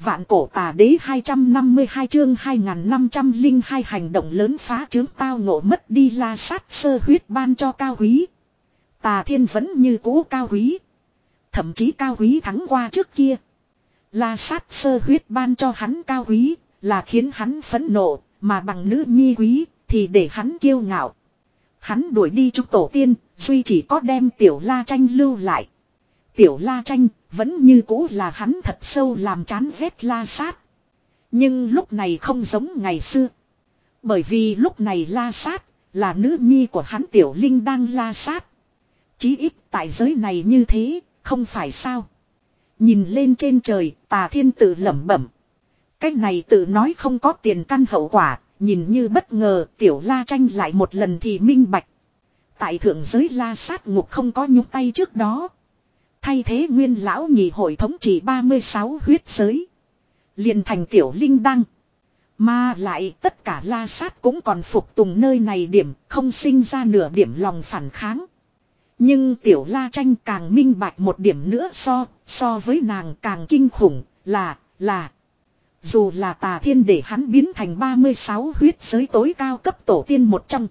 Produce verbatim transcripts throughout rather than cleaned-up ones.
Vạn cổ tà đế hai trăm năm mươi hai chương hai nghìn năm trăm lẻ hai hành động lớn phá trướng tao ngộ mất đi La Sát sơ huyết ban cho cao quý. Tà Thiên vẫn như cũ cao quý. Thậm chí cao quý thắng qua trước kia. La Sát sơ huyết ban cho hắn cao quý là khiến hắn phẫn nộ, mà bằng nữ nhi quý thì để hắn kiêu ngạo. Hắn đuổi đi chúng tổ tiên, duy chỉ có đem Tiểu La Tranh lưu lại. Tiểu La Tranh vẫn như cũ là hắn thật sâu làm chán ghét La Sát. Nhưng lúc này không giống ngày xưa. Bởi vì lúc này La Sát là nữ nhi của hắn Tiểu Linh đang La Sát. Chí ít tại giới này như thế, không phải sao. Nhìn lên trên trời, Tà Thiên tự lẩm bẩm. Cách này tự nói không có tiền căn hậu quả, nhìn như bất ngờ Tiểu La Tranh lại một lần thì minh bạch. Tại thượng giới La Sát ngục không có nhúc tay trước đó. Thay thế nguyên lão nhị hội thống trị ba mươi sáu huyết giới. Liền thành Tiểu Linh đăng. Mà lại tất cả La Sát cũng còn phục tùng nơi này điểm, không sinh ra nửa điểm lòng phản kháng. Nhưng Tiểu La Tranh càng minh bạch một điểm nữa so, so với nàng càng kinh khủng, là, là. Dù là Tà Thiên để hắn biến thành ba mươi sáu huyết giới tối cao cấp tổ tiên một trong.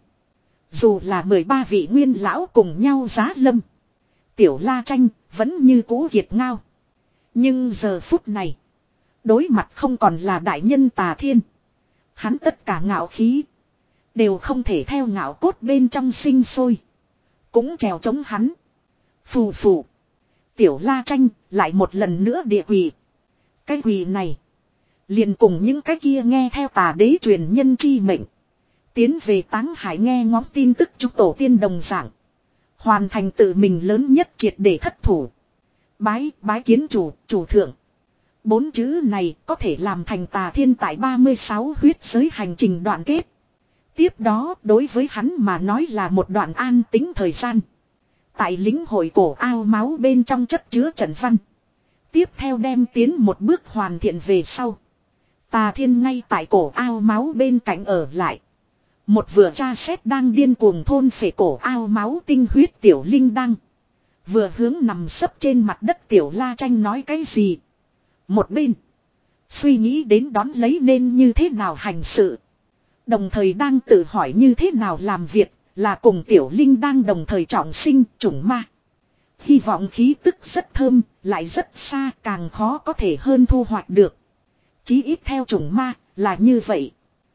Dù là mười ba vị nguyên lão cùng nhau giá lâm. Tiểu La Tranh vẫn như cũ kiệt ngao. Nhưng giờ phút này, đối mặt không còn là đại nhân Tà Thiên. Hắn tất cả ngạo khí đều không thể theo ngạo cốt bên trong sinh sôi. Cũng trèo chống hắn. Phù phù. Tiểu La Tranh lại một lần nữa địa quỳ. Cái quỳ này liền cùng những cái kia nghe theo Tà đế truyền nhân chi mệnh. Tiến về Táng Hải nghe ngóng tin tức chúng tổ tiên đồng dạng. Hoàn thành tự mình lớn nhất triệt để thất thủ. Bái, bái kiến chủ, chủ thượng. Bốn chữ này có thể làm thành Tà Thiên tại ba mươi sáu huyết giới hành trình đoạn kết. Tiếp đó đối với hắn mà nói là một đoạn an tĩnh thời gian. Tại lĩnh hội cổ ao máu bên trong chất chứa trận văn. Tiếp theo đem tiến một bước hoàn thiện về sau. Tà Thiên ngay tại cổ ao máu bên cạnh ở lại. Một vừa tra xét đang điên cuồng thôn phệ cổ ao máu tinh huyết Tiểu Linh đăng. Vừa hướng nằm sấp trên mặt đất Tiểu La Tranh nói cái gì. Một bên suy nghĩ đến đón lấy nên như thế nào hành sự. Đồng thời đang tự hỏi như thế nào làm việc là cùng Tiểu Linh đang đồng thời trọng sinh chủng ma. Hy vọng khí tức rất thơm, lại rất xa càng khó có thể hơn thu hoạch được. Chí ít theo chủng ma là như vậy.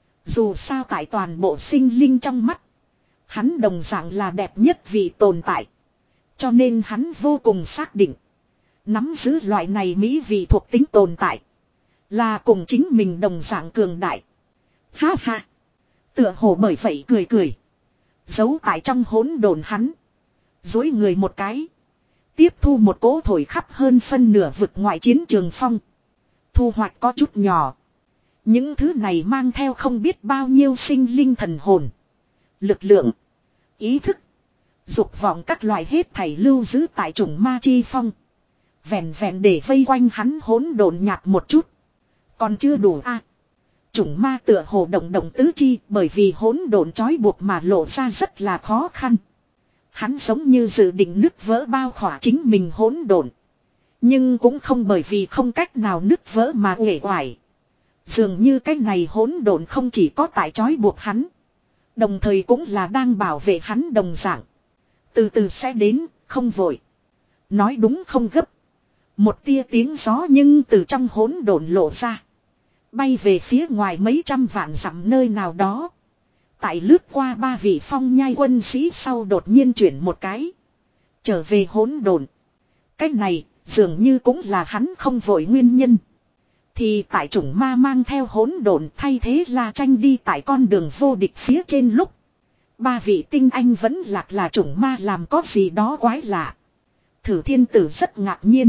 Dù sao tại toàn bộ sinh linh trong mắt. Hắn đồng dạng là đẹp nhất vì tồn tại. Cho nên hắn vô cùng xác định. Nắm giữ loại này mỹ vị thuộc tính tồn tại. Là cùng chính mình đồng dạng cường đại. Ha ha. Tựa hồ bởi vậy cười cười. Giấu tại trong hỗn độn hắn. Dối người một cái. Tiếp thu một cỗ thổi khắp hơn phân nửa vực ngoại chiến trường phong. Thu hoạch có chút nhỏ. Những thứ này mang theo không biết bao nhiêu sinh linh thần hồn. Lực lượng. Ý thức. Dục vọng các loại hết thảy lưu giữ tại chủng ma chi phong. Vẹn vẹn để vây quanh hắn hỗn độn nhạt một chút. Còn chưa đủ a. À, chủng ma tựa hồ động động tứ chi bởi vì hỗn độn trói buộc mà lộ ra rất là khó khăn. Hắn giống như dự định nứt vỡ bao khỏa chính mình hỗn độn. Nhưng cũng không bởi vì không cách nào nứt vỡ mà uể oải. Dường như cái này hỗn độn không chỉ có tại trói buộc hắn. Đồng thời cũng là đang bảo vệ hắn đồng dạng. Từ từ sẽ đến, không vội. Nói đúng không gấp. Một tia tiếng gió nhưng từ trong hỗn độn lộ ra. Bay về phía ngoài mấy trăm vạn dặm nơi nào đó. Tại lướt qua ba vị phong nhai quân sĩ sau đột nhiên chuyển một cái. Trở về hỗn độn. Cái này dường như cũng là hắn không vội nguyên nhân. Thì tại chủng ma mang theo hỗn độn thay thế La Tranh đi tại con đường vô địch phía trên lúc. Ba vị tinh anh vẫn lạc là chủng ma làm có gì đó quái lạ. Thử Thiên Tử rất ngạc nhiên.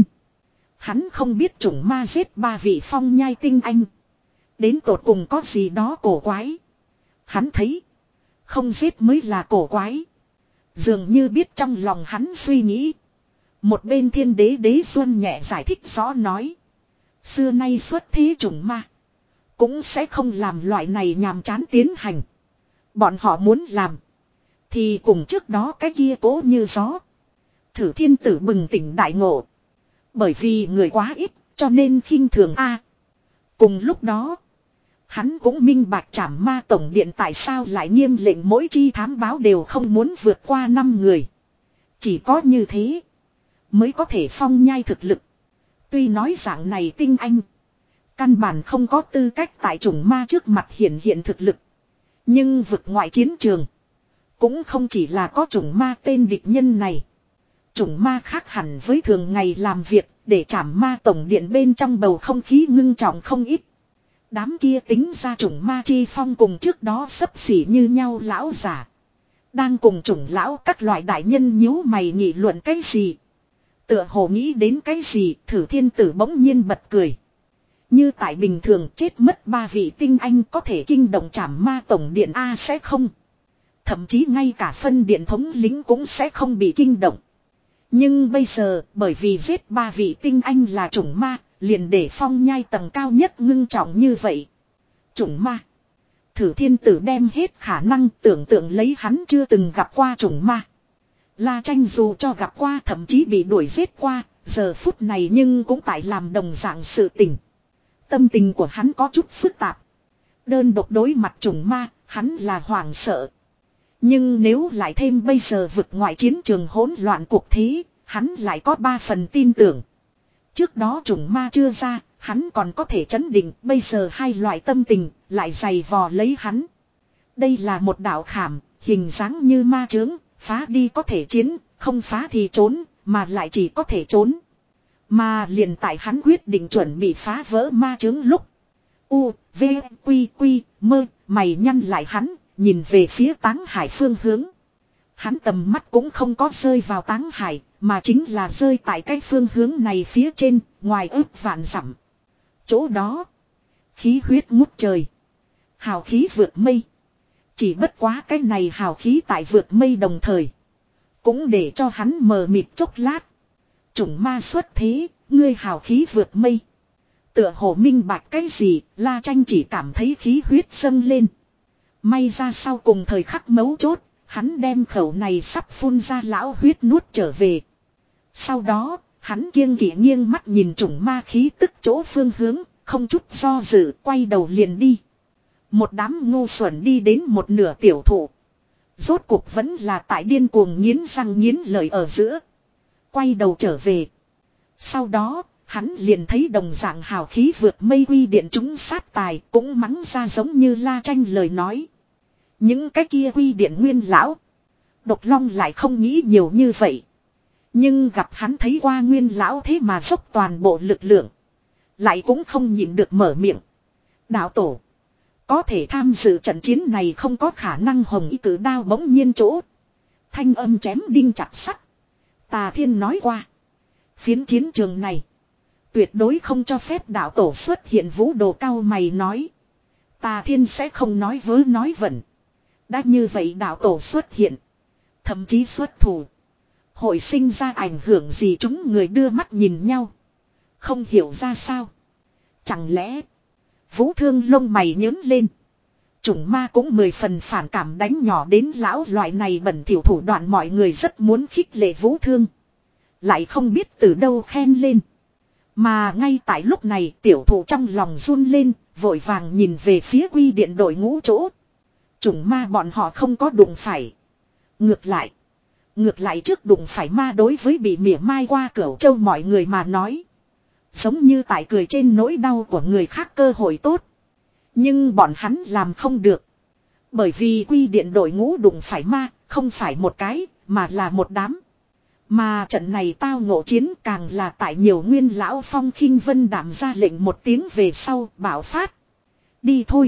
Hắn không biết chủng ma giết ba vị phong nhai tinh anh. Đến tột cùng có gì đó cổ quái. Hắn thấy. Không giết mới là cổ quái. Dường như biết trong lòng hắn suy nghĩ. Một bên Thiên Đế Đế Xuân nhẹ giải thích rõ nói. Xưa nay xuất thế chủng ma. Cũng sẽ không làm loại này nhàm chán tiến hành. Bọn họ muốn làm. Thì cùng trước đó cái kia cố như gió. Thử Thiên Tử bừng tỉnh đại ngộ. Bởi vì người quá ít cho nên khinh thường a. Cùng lúc đó, hắn cũng minh bạch Trảm Ma tổng điện tại sao lại nghiêm lệnh mỗi chi thám báo đều không muốn vượt qua năm người. Chỉ có như thế mới có thể phong nhai thực lực. Tuy nói dạng này tinh anh căn bản không có tư cách tại chủng ma trước mặt hiển hiện thực lực. Nhưng vực ngoại chiến trường cũng không chỉ là có chủng ma tên địch nhân này. Chủng ma khác hẳn với thường ngày làm việc để Trảm Ma tổng điện bên trong bầu không khí ngưng trọng không ít. Đám kia tính ra chủng ma chi phong cùng trước đó xấp xỉ như nhau lão giả. Đang cùng chủng lão các loại đại nhân nhíu mày nghị luận cái gì. Tựa hồ nghĩ đến cái gì, Thử Thiên Tử bỗng nhiên bật cười. Như tại bình thường chết mất ba vị tinh anh có thể kinh động Trảm Ma tổng điện A sẽ không. Thậm chí ngay cả phân điện thống lĩnh cũng sẽ không bị kinh động. Nhưng bây giờ, bởi vì giết ba vị tinh anh là chủng ma, liền để phong nhai tầng cao nhất ngưng trọng như vậy. Chủng ma. Thử Thiên Tử đem hết khả năng tưởng tượng lấy hắn chưa từng gặp qua chủng ma. La Tranh dù cho gặp qua thậm chí bị đuổi giết qua, giờ phút này nhưng cũng tại làm đồng dạng sự tình. Tâm tình của hắn có chút phức tạp. Đơn độc đối mặt chủng ma, hắn là hoảng sợ. Nhưng nếu lại thêm bây giờ vực ngoại chiến trường hỗn loạn cuộc thế, hắn lại có ba phần tin tưởng. Trước đó chủng ma chưa ra, hắn còn có thể chấn định, bây giờ hai loại tâm tình lại dày vò lấy hắn. Đây là một đạo khảm, hình dáng như ma chướng, phá đi có thể chiến, không phá thì trốn, mà lại chỉ có thể trốn. Mà liền tại hắn quyết định chuẩn bị phá vỡ ma chướng lúc. U, V, Quy, Quy, Mơ, mày nhăn lại hắn, nhìn về phía Táng Hải phương hướng. Hắn tầm mắt cũng không có rơi vào Táng Hải, mà chính là rơi tại cái phương hướng này phía trên, ngoài ước vạn dặm. Chỗ đó, khí huyết ngút trời, hào khí vượt mây. Chỉ bất quá cái này hào khí tại vượt mây đồng thời, cũng để cho hắn mờ mịt chốc lát. Chủng ma xuất thế, ngươi hào khí vượt mây. Tựa hồ minh bạch cái gì, La Tranh chỉ cảm thấy khí huyết dâng lên. May ra sau cùng thời khắc mấu chốt, hắn đem khẩu này sắp phun ra lão huyết nuốt trở về. Sau đó, hắn kiêng kỵ nghiêng mắt nhìn chủng ma khí tức chỗ phương hướng, không chút do dự, quay đầu liền đi. Một đám ngu xuẩn đi đến một nửa tiểu thụ. Rốt cuộc vẫn là tại điên cuồng nghiến răng nghiến lợi ở giữa. Quay đầu trở về. Sau đó, hắn liền thấy đồng dạng hào khí vượt mây quy điện chúng sát tài cũng mắng ra giống như La Tranh lời nói. Những cái kia quy điện nguyên lão. Độc Long lại không nghĩ nhiều như vậy. Nhưng gặp hắn thấy qua nguyên lão thế mà dốc toàn bộ lực lượng. Lại cũng không nhịn được mở miệng. Đạo tổ. Có thể tham dự trận chiến này không có khả năng hồng y cử đao bỗng nhiên chỗ. Thanh âm chém đinh chặt sắt. Tà Thiên nói qua. Phiến chiến trường này. Tuyệt đối không cho phép đạo tổ xuất hiện. Vũ Đồ cao mày nói. Tà Thiên sẽ không nói vớ nói vẩn. Đã như vậy đạo tổ xuất hiện. Thậm chí xuất thủ. Hội sinh ra ảnh hưởng gì chúng người đưa mắt nhìn nhau. Không hiểu ra sao. Chẳng lẽ. Vũ Thương lông mày nhớn lên. Chủng ma cũng mười phần phản cảm đánh nhỏ đến lão loại này bẩn thỉu thủ đoạn mọi người rất muốn khích lệ Vũ Thương. Lại không biết từ đâu khen lên. Mà ngay tại lúc này tiểu thủ trong lòng run lên, vội vàng nhìn về phía quy điện đội ngũ chỗ. Chủng ma bọn họ không có đụng phải. Ngược lại. Ngược lại trước đụng phải ma đối với bị mỉa mai qua Cửu Châu mọi người mà nói. Giống như tại cười trên nỗi đau của người khác cơ hội tốt. Nhưng bọn hắn làm không được. Bởi vì quy điện đội ngũ đụng phải ma, không phải một cái, mà là một đám. Mà trận này tao ngộ chiến càng là tại nhiều nguyên lão Phong Khinh Vân đảm ra lệnh một tiếng về sau bảo phát. Đi thôi.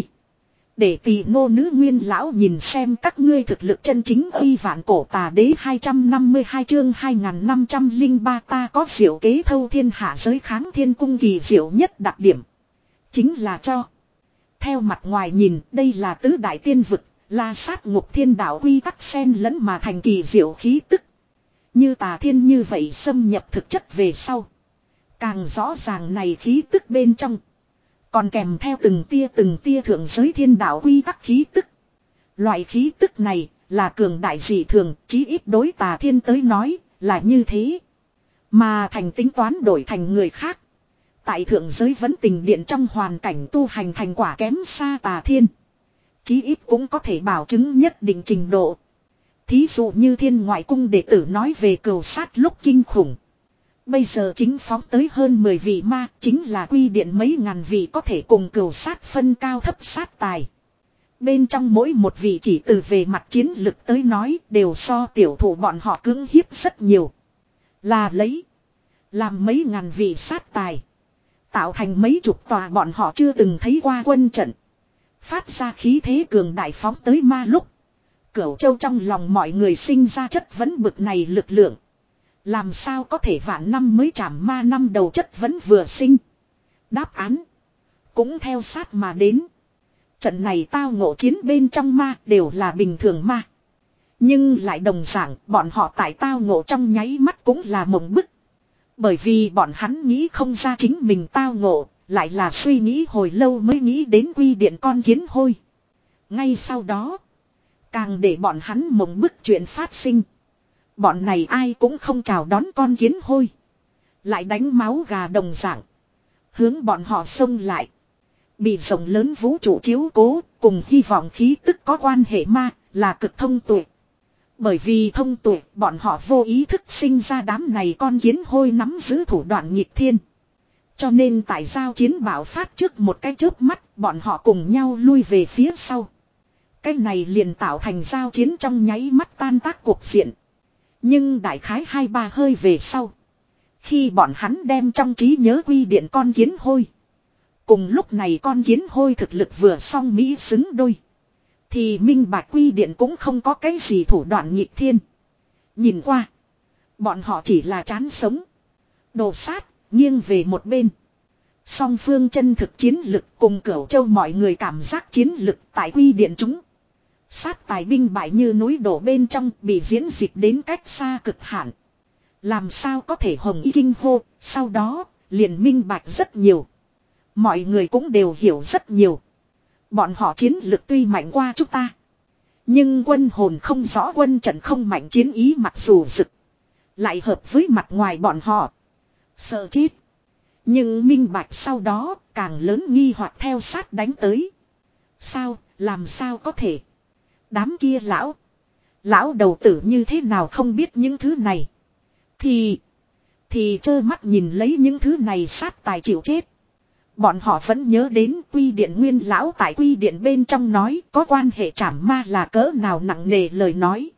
Để tỷ nô nữ nguyên lão nhìn xem các ngươi thực lực chân chính uy vạn cổ tà đế hai trăm năm mươi hai chương hai nghìn năm trăm lẻ ba ta có diệu kế thâu thiên hạ giới kháng thiên cung kỳ diệu nhất đặc điểm. Chính là cho. Theo mặt ngoài nhìn đây là tứ đại tiên vực, la sát ngục thiên đạo quy tắc xen lẫn mà thành kỳ diệu khí tức. Như Tà Thiên như vậy xâm nhập thực chất về sau. Càng rõ ràng này khí tức bên trong. Còn kèm theo từng tia từng tia thượng giới thiên đạo quy tắc khí tức. Loại khí tức này là cường đại dị thường, chí ít đối Tà Thiên tới nói là như thế. Mà thành tính toán đổi thành người khác. Tại thượng giới vẫn tình điện trong hoàn cảnh tu hành thành quả kém xa Tà Thiên. Chí ít cũng có thể bảo chứng nhất định trình độ. Thí dụ như Thiên Ngoại Cung đệ tử nói về cừu sát lúc kinh khủng. Bây giờ chính phóng tới hơn mười vị ma, chính là quy điện mấy ngàn vị có thể cùng cừu sát phân cao thấp sát tài. Bên trong mỗi một vị chỉ từ về mặt chiến lực tới nói đều so tiểu thủ bọn họ cưỡng hiếp rất nhiều. Là lấy. Làm mấy ngàn vị sát tài. Tạo thành mấy chục tòa bọn họ chưa từng thấy qua quân trận. Phát ra khí thế cường đại phóng tới ma lúc. Cửu Châu trong lòng mọi người sinh ra chất vấn bực này lực lượng. Làm sao có thể vạn năm mới chảm ma năm đầu chất vấn vừa sinh. Đáp án. Cũng theo sát mà đến. Trận này tao ngộ chiến bên trong ma đều là bình thường ma. Nhưng lại đồng dạng bọn họ tại tao ngộ trong nháy mắt cũng là mộng bức. Bởi vì bọn hắn nghĩ không ra chính mình tao ngộ. Lại là suy nghĩ hồi lâu mới nghĩ đến quy điện con kiến hôi. Ngay sau đó. Càng để bọn hắn mộng bức chuyện phát sinh. Bọn này ai cũng không chào đón con kiến hôi. Lại đánh máu gà đồng dạng. Hướng bọn họ xông lại. Bị rộng lớn vũ trụ chiếu cố. Cùng hy vọng khí tức có quan hệ ma. Là cực thông tuệ. Bởi vì thông tuệ bọn họ vô ý thức sinh ra đám này con kiến hôi nắm giữ thủ đoạn nghịch thiên. Cho nên tại giao chiến bạo phát trước một cái chớp mắt. Bọn họ cùng nhau lui về phía sau. Cái này liền tạo thành giao chiến trong nháy mắt tan tác cuộc diện. Nhưng đại khái hai ba hơi về sau. Khi bọn hắn đem trong trí nhớ quy điện con kiến hôi. Cùng lúc này con kiến hôi thực lực vừa song mỹ xứng đôi. Thì minh bạch quy điện cũng không có cái gì thủ đoạn nghịch thiên. Nhìn qua. Bọn họ chỉ là chán sống. Đồ sát, nghiêng về một bên. Song phương chân thực chiến lực cùng Cửu Châu mọi người cảm giác chiến lực tại quy điện chúng. Sát tài binh bại như núi đổ bên trong bị diễn dịch đến cách xa cực hạn. Làm sao có thể hồng y kinh hô, sau đó liền minh bạch rất nhiều. Mọi người cũng đều hiểu rất nhiều. Bọn họ chiến lực tuy mạnh qua chúng ta. Nhưng quân hồn không rõ, quân trận không mạnh, chiến ý mặc dù rực. Lại hợp với mặt ngoài bọn họ. Sợ chết. Nhưng minh bạch sau đó càng lớn nghi hoặc theo sát đánh tới. Sao, làm sao có thể? Đám kia lão. Lão đầu tử như thế nào không biết những thứ này. Thì. Thì trơ mắt nhìn lấy những thứ này sát tài chịu chết. Bọn họ vẫn nhớ đến quy điện nguyên lão tại quy điện bên trong nói có quan hệ trảm ma là cỡ nào nặng nề lời nói.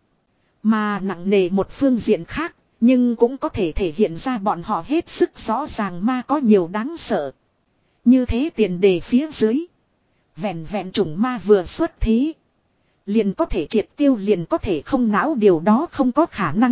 Mà nặng nề một phương diện khác. Nhưng cũng có thể thể hiện ra bọn họ hết sức rõ ràng ma có nhiều đáng sợ. Như thế tiền đề phía dưới. Vẹn vẹn chủng ma vừa xuất thế. Liền có thể triệt tiêu, liền có thể không não, điều đó không có khả năng.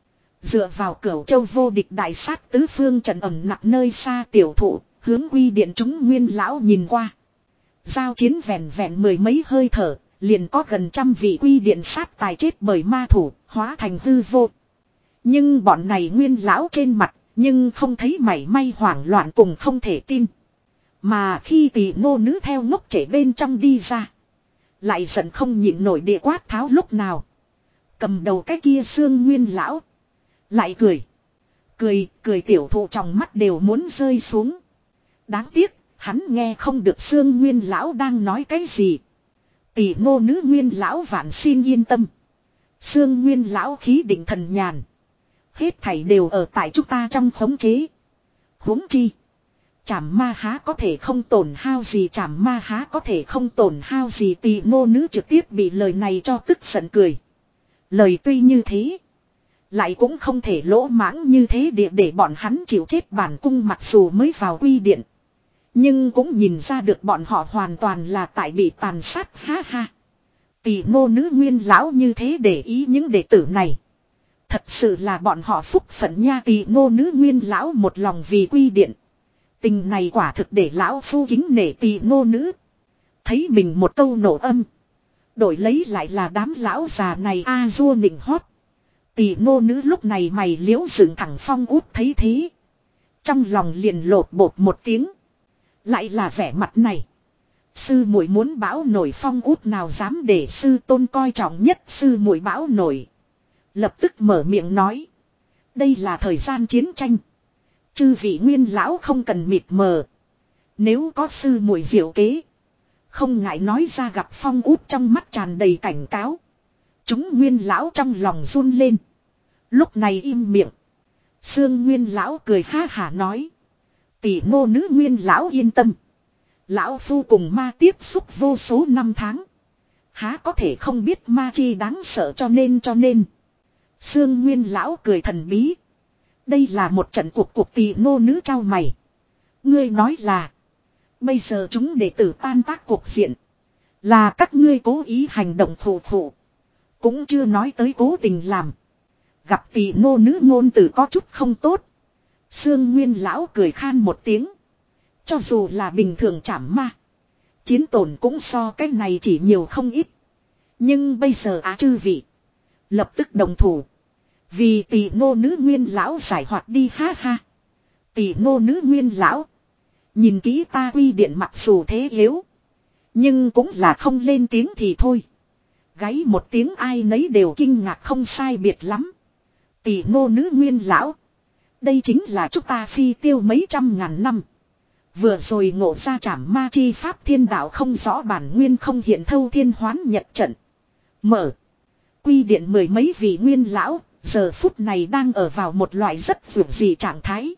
Dựa vào Cửu Châu vô địch đại sát tứ phương trận ẩm nặng nơi xa tiểu thụ, hướng quy điện chúng nguyên lão nhìn qua. Giao chiến vẹn vẹn mười mấy hơi thở, liền có gần trăm vị quy điện sát tài chết bởi ma thủ, hóa thành hư vô. Nhưng bọn này nguyên lão trên mặt, nhưng không thấy mảy may hoảng loạn cùng không thể tin. Mà khi tỷ ngô nữ theo ngốc trẻ bên trong đi ra. Lại giận không nhịn nổi địa quát tháo lúc nào. Cầm đầu cái kia xương nguyên lão. Lại cười. Cười, cười tiểu thụ trong mắt đều muốn rơi xuống. Đáng tiếc, hắn nghe không được xương nguyên lão đang nói cái gì. Tỷ ngô nữ nguyên lão vạn xin yên tâm. Xương nguyên lão khí định thần nhàn. Hết thảy đều ở tại chúng ta trong khống chế. Huống chi. Trảm ma há có thể không tổn hao gì, trảm ma há có thể không tổn hao gì. Tỳ ngô nữ trực tiếp bị lời này cho tức giận cười. Lời tuy như thế. Lại cũng không thể lỗ mãng như thế để, để bọn hắn chịu chết. Bản cung mặc dù mới vào quy điện. Nhưng cũng nhìn ra được bọn họ hoàn toàn là tại bị tàn sát, ha ha. Tỳ ngô nữ nguyên lão như thế để ý những đệ tử này. Thật sự là bọn họ phúc phận nha. Tỳ ngô nữ nguyên lão một lòng vì quy điện. Tình này quả thực để lão phu kính nể tỳ ngô nữ. Thấy mình một câu nổ âm. Đổi lấy lại là đám lão già này a dua nịnh hót. Tỳ ngô nữ lúc này mày liễu dựng thẳng phong út thấy thế. Trong lòng liền lột bột một tiếng. Lại là vẻ mặt này. Sư muội muốn bão nổi phong út nào dám để sư tôn coi trọng nhất sư muội bão nổi. Lập tức mở miệng nói. Đây là thời gian chiến tranh. Chư vị Nguyên lão không cần mịt mờ. Nếu có sư muội diệu kế, không ngại nói ra. Gặp Phong Út trong mắt tràn đầy cảnh cáo. Chúng Nguyên lão trong lòng run lên. Lúc này im miệng. Sương Nguyên lão cười ha hả nói. Tỷ ngô nữ Nguyên lão yên tâm. Lão phu cùng ma tiếp xúc vô số năm tháng. Há có thể không biết ma chi đáng sợ cho nên cho nên. Sương Nguyên lão cười thần bí. Đây là một trận cuộc cuộc tỷ ngô nữ trao mày. Ngươi nói là. Bây giờ chúng đệ tử tan tác cuộc diện. Là các ngươi cố ý hành động thủ thủ. Cũng chưa nói tới cố tình làm. Gặp tỷ ngô nữ ngôn từ có chút không tốt. Sương Nguyên lão cười khan một tiếng. Cho dù là bình thường chảm ma. Chiến tổn cũng so cái này chỉ nhiều không ít. Nhưng bây giờ á chư vị. Lập tức đồng thủ. Vì tỷ ngô nữ Nguyên lão giải hoạt đi ha ha. Tỷ ngô nữ Nguyên lão. Nhìn kỹ ta Quy Điện mặc dù thế yếu. Nhưng cũng là không lên tiếng thì thôi. Gáy một tiếng ai nấy đều kinh ngạc không sai biệt lắm. Tỷ ngô nữ Nguyên lão. Đây chính là chúng ta phi tiêu mấy trăm ngàn năm. Vừa rồi ngộ ra trảm ma chi pháp thiên đạo không rõ bản nguyên không hiện thâu thiên hoán nhật trận. Mở. Quy Điện mười mấy vị Nguyên lão. Giờ phút này đang ở vào một loại rất vượt dị trạng thái.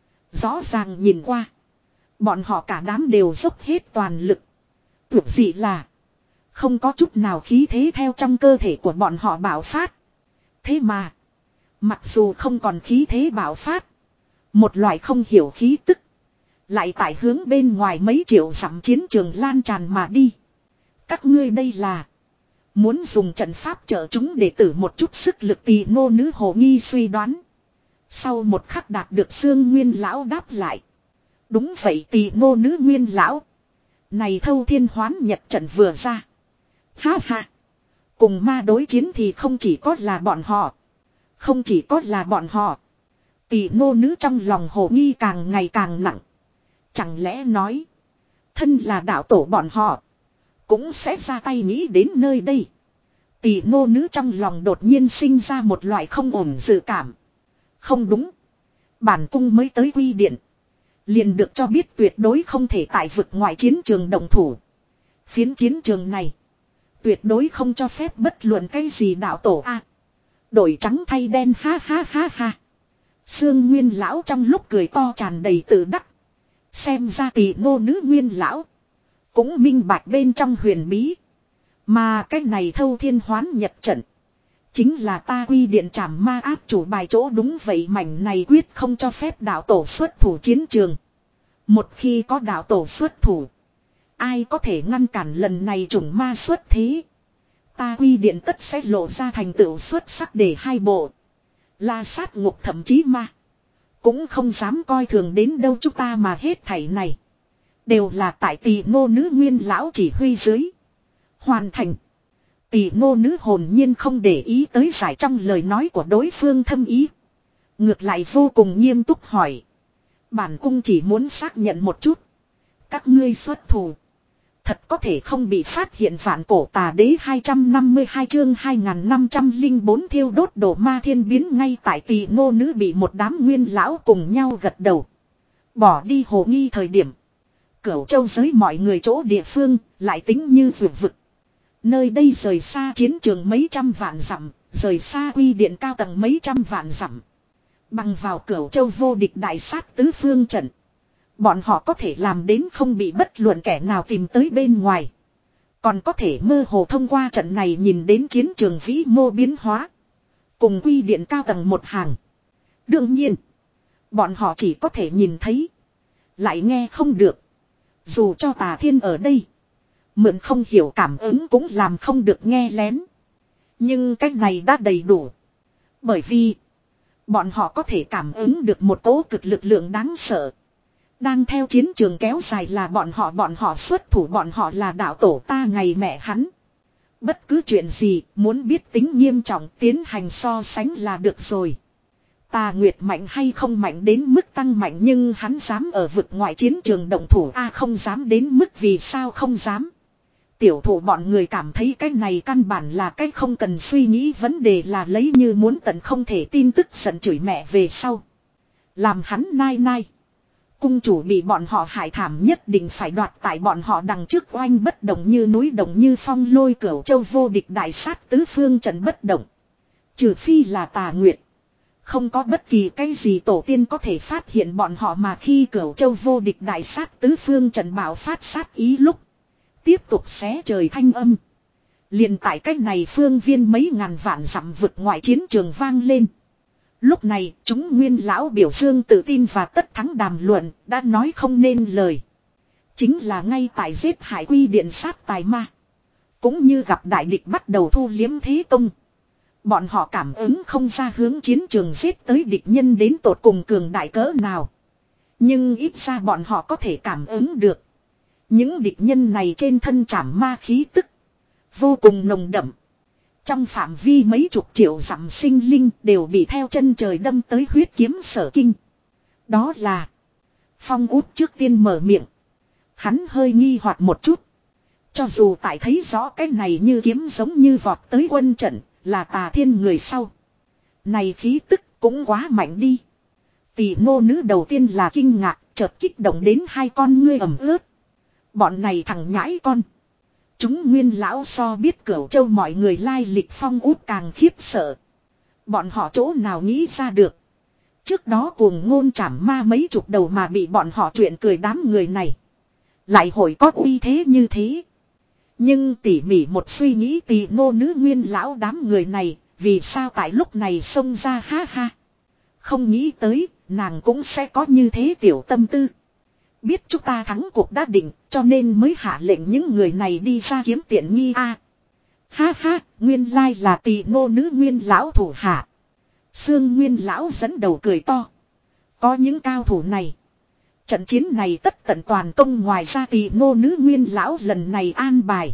Rõ ràng nhìn qua. Bọn họ cả đám đều dốc hết toàn lực. Vượt dị là. Không có chút nào khí thế theo trong cơ thể của bọn họ bạo phát. Thế mà. Mặc dù không còn khí thế bạo phát. Một loại không hiểu khí tức. Lại tại hướng bên ngoài mấy triệu dặm chiến trường lan tràn mà đi. Các ngươi đây là. Muốn dùng trận pháp trợ chúng để tử một chút sức lực tỳ ngô nữ hồ nghi suy đoán. Sau một khắc đạt được Sương Nguyên lão đáp lại. Đúng vậy tỳ ngô nữ Nguyên lão. Này thâu thiên hoán nhật trận vừa ra. Ha ha. Cùng ma đối chiến thì không chỉ có là bọn họ. Không chỉ có là bọn họ. Tỳ ngô nữ trong lòng hồ nghi càng ngày càng nặng. Chẳng lẽ nói. Thân là đạo tổ bọn họ. Cũng sẽ ra tay nghĩ đến nơi đây. Tỳ ngô nữ trong lòng đột nhiên sinh ra một loại không ổn dự cảm. Không đúng. Bản cung mới tới Quy Điện. Liền được cho biết tuyệt đối không thể tại vực ngoại chiến trường động thủ. Phiến chiến trường này. Tuyệt đối không cho phép bất luận cái gì đạo tổ a. Đổi trắng thay đen ha ha ha ha. Sương Nguyên lão trong lúc cười to tràn đầy tự đắc. Xem ra tỷ ngô nữ Nguyên lão. Cũng minh bạch bên trong huyền bí. Mà cái này thâu thiên hoán nhật trận. Chính là ta Quy Điện trảm ma áp chủ bài chỗ đúng vậy mảnh này quyết không cho phép đạo tổ xuất thủ chiến trường. Một khi có đạo tổ xuất thủ. Ai có thể ngăn cản lần này chủng ma xuất thế. Ta Quy Điện tất sẽ lộ ra thành tựu xuất sắc để hai bộ. La sát ngục thậm chí ma. Cũng không dám coi thường đến đâu chúng ta mà hết thảy này. Đều là tại tỳ ngô nữ Nguyên lão chỉ huy dưới. Hoàn thành. Tỳ ngô nữ hồn nhiên không để ý tới giải trong lời nói của đối phương thâm ý. Ngược lại vô cùng nghiêm túc hỏi. Bản cung chỉ muốn xác nhận một chút. Các ngươi xuất thủ. Thật có thể không bị phát hiện vạn cổ tà đế hai trăm năm mươi hai chương hai nghìn năm trăm lẻ bốn thiêu đốt đổ ma thiên biến ngay tại tỳ ngô nữ bị một đám Nguyên lão cùng nhau gật đầu. Bỏ đi hồ nghi thời điểm. Cửu châu giới mọi người chỗ địa phương lại tính như vượt vực. Nơi đây rời xa chiến trường mấy trăm vạn dặm, rời xa Quy Điện cao tầng mấy trăm vạn dặm. Bằng vào Cửu châu vô địch đại sát tứ phương trận. Bọn họ có thể làm đến không bị bất luận kẻ nào tìm tới bên ngoài. Còn có thể mơ hồ thông qua trận này nhìn đến chiến trường vĩ mô biến hóa. Cùng Quy Điện cao tầng một hàng. Đương nhiên, bọn họ chỉ có thể nhìn thấy. Lại nghe không được. Dù cho Tà Thiên ở đây. Mượn không hiểu cảm ứng cũng làm không được nghe lén. Nhưng cách này đã đầy đủ. Bởi vì bọn họ có thể cảm ứng được một cỗ cực lực lượng đáng sợ. Đang theo chiến trường kéo dài là bọn họ bọn họ xuất thủ bọn họ là đạo tổ ta ngày mẹ hắn. Bất cứ chuyện gì muốn biết tính nghiêm trọng tiến hành so sánh là được rồi. Tà Nguyệt mạnh hay không mạnh đến mức tăng mạnh nhưng hắn dám ở vực ngoại chiến trường động thủ a không dám đến mức vì sao không dám. Tiểu thủ bọn người cảm thấy cái này căn bản là cái không cần suy nghĩ vấn đề là lấy như muốn tận không thể tin tức giận chửi mẹ về sau. Làm hắn nai nai. Cung chủ bị bọn họ hại thảm nhất định phải đoạt tại bọn họ đằng trước oanh bất động như núi động như phong lôi cửu châu vô địch đại sát tứ phương trận bất động. Trừ phi là Tà Nguyệt. Không có bất kỳ cái gì tổ tiên có thể phát hiện bọn họ mà khi cửu châu vô địch đại sát tứ phương trận bạo phát sát ý lúc. Tiếp tục xé trời thanh âm. Liền tại cách này phương viên mấy ngàn vạn dặm vực ngoại chiến trường vang lên. Lúc này chúng nguyên lão biểu dương tự tin và tất thắng đàm luận đã nói không nên lời. Chính là ngay tại giết hại quy điện sát tài ma. Cũng như gặp đại địch bắt đầu thu liếm thế công. Bọn họ cảm ứng không ra hướng chiến trường giết tới địch nhân đến tột cùng cường đại cỡ nào. Nhưng ít ra bọn họ có thể cảm ứng được. Những địch nhân này trên thân trảm ma khí tức. Vô cùng nồng đậm. Trong phạm vi mấy chục triệu dặm sinh linh đều bị theo chân trời đâm tới huyết kiếm sở kinh. Đó là. Phong Út trước tiên mở miệng. Hắn hơi nghi hoặc một chút. Cho dù tại thấy rõ cái này như kiếm giống như vọt tới quân trận. Là Tà Thiên người sau. Này khí tức cũng quá mạnh đi. Tỷ nô nữ đầu tiên là kinh ngạc. Chợt kích động đến hai con ngươi ẩm ướt. Bọn này thằng nhãi con. Chúng nguyên lão so biết Cửu Châu mọi người lai lịch Phong Út càng khiếp sợ. Bọn họ chỗ nào nghĩ ra được. Trước đó cuồng ngôn trảm ma mấy chục đầu mà bị bọn họ chuyện cười đám người này. Lại hội có uy thế như thế. Nhưng tỉ mỉ một suy nghĩ tỳ nô nữ nguyên lão đám người này. Vì sao tại lúc này xông ra ha ha. Không nghĩ tới nàng cũng sẽ có như thế tiểu tâm tư. Biết chúng ta thắng cuộc đã định cho nên mới hạ lệnh những người này đi ra kiếm tiện nghi a. À, ha ha, nguyên lai là tỳ nô nữ nguyên lão thủ hạ. Sương nguyên lão dẫn đầu cười to. Có những cao thủ này. Trận chiến này tất tận toàn công ngoài ra tỳ nô nữ nguyên lão lần này an bài.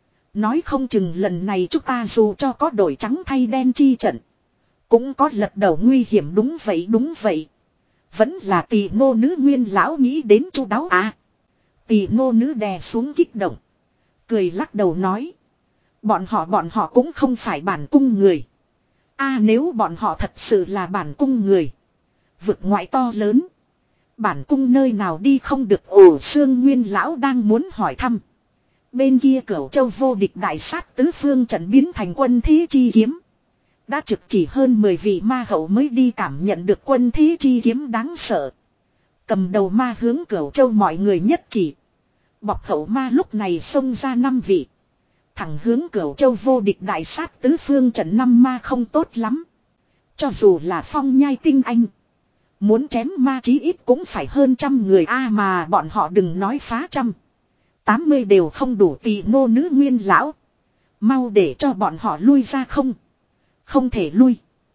Nói không chừng lần này chúng ta dù cho có đổi trắng thay đen chi trận. Cũng có lật đầu nguy hiểm đúng vậy đúng vậy. Vẫn là tỳ nô nữ nguyên lão nghĩ đến chu đáo à. Tỳ nô nữ đè xuống kích động. Cười lắc đầu nói. Bọn họ bọn họ cũng không phải bản cung người. A à, nếu bọn họ thật sự là bản cung người. Vực ngoại to lớn. Bản cung nơi nào đi không được ổ xương nguyên lão đang muốn hỏi thăm. Bên kia Cửu Châu vô địch đại sát tứ phương trận biến thành quân thế chi kiếm. Đã trực chỉ hơn mười vị ma hậu mới đi cảm nhận được quân thế chi kiếm đáng sợ. Cầm đầu ma hướng Cửu Châu mọi người nhất chỉ. Bọc hậu ma lúc này xông ra năm vị. Thẳng hướng Cửu Châu vô địch đại sát tứ phương trận năm ma không tốt lắm. Cho dù là phong nhai tinh anh. Muốn chém ma chí ít cũng phải hơn trăm người a à mà bọn họ đừng nói phá trăm. Tám mươi đều không đủ tỳ nô nữ nguyên lão. Mau để cho bọn họ lui ra không. Không thể lui.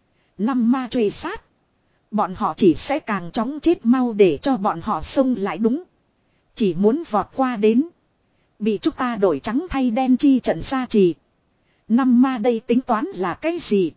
Năm ma truy sát. Bọn họ chỉ sẽ càng chóng chết mau để cho bọn họ xông lại đúng. Chỉ muốn vọt qua đến. Bị chúng ta đổi trắng thay đen chi trận gia trì. Năm ma đây tính toán là cái gì?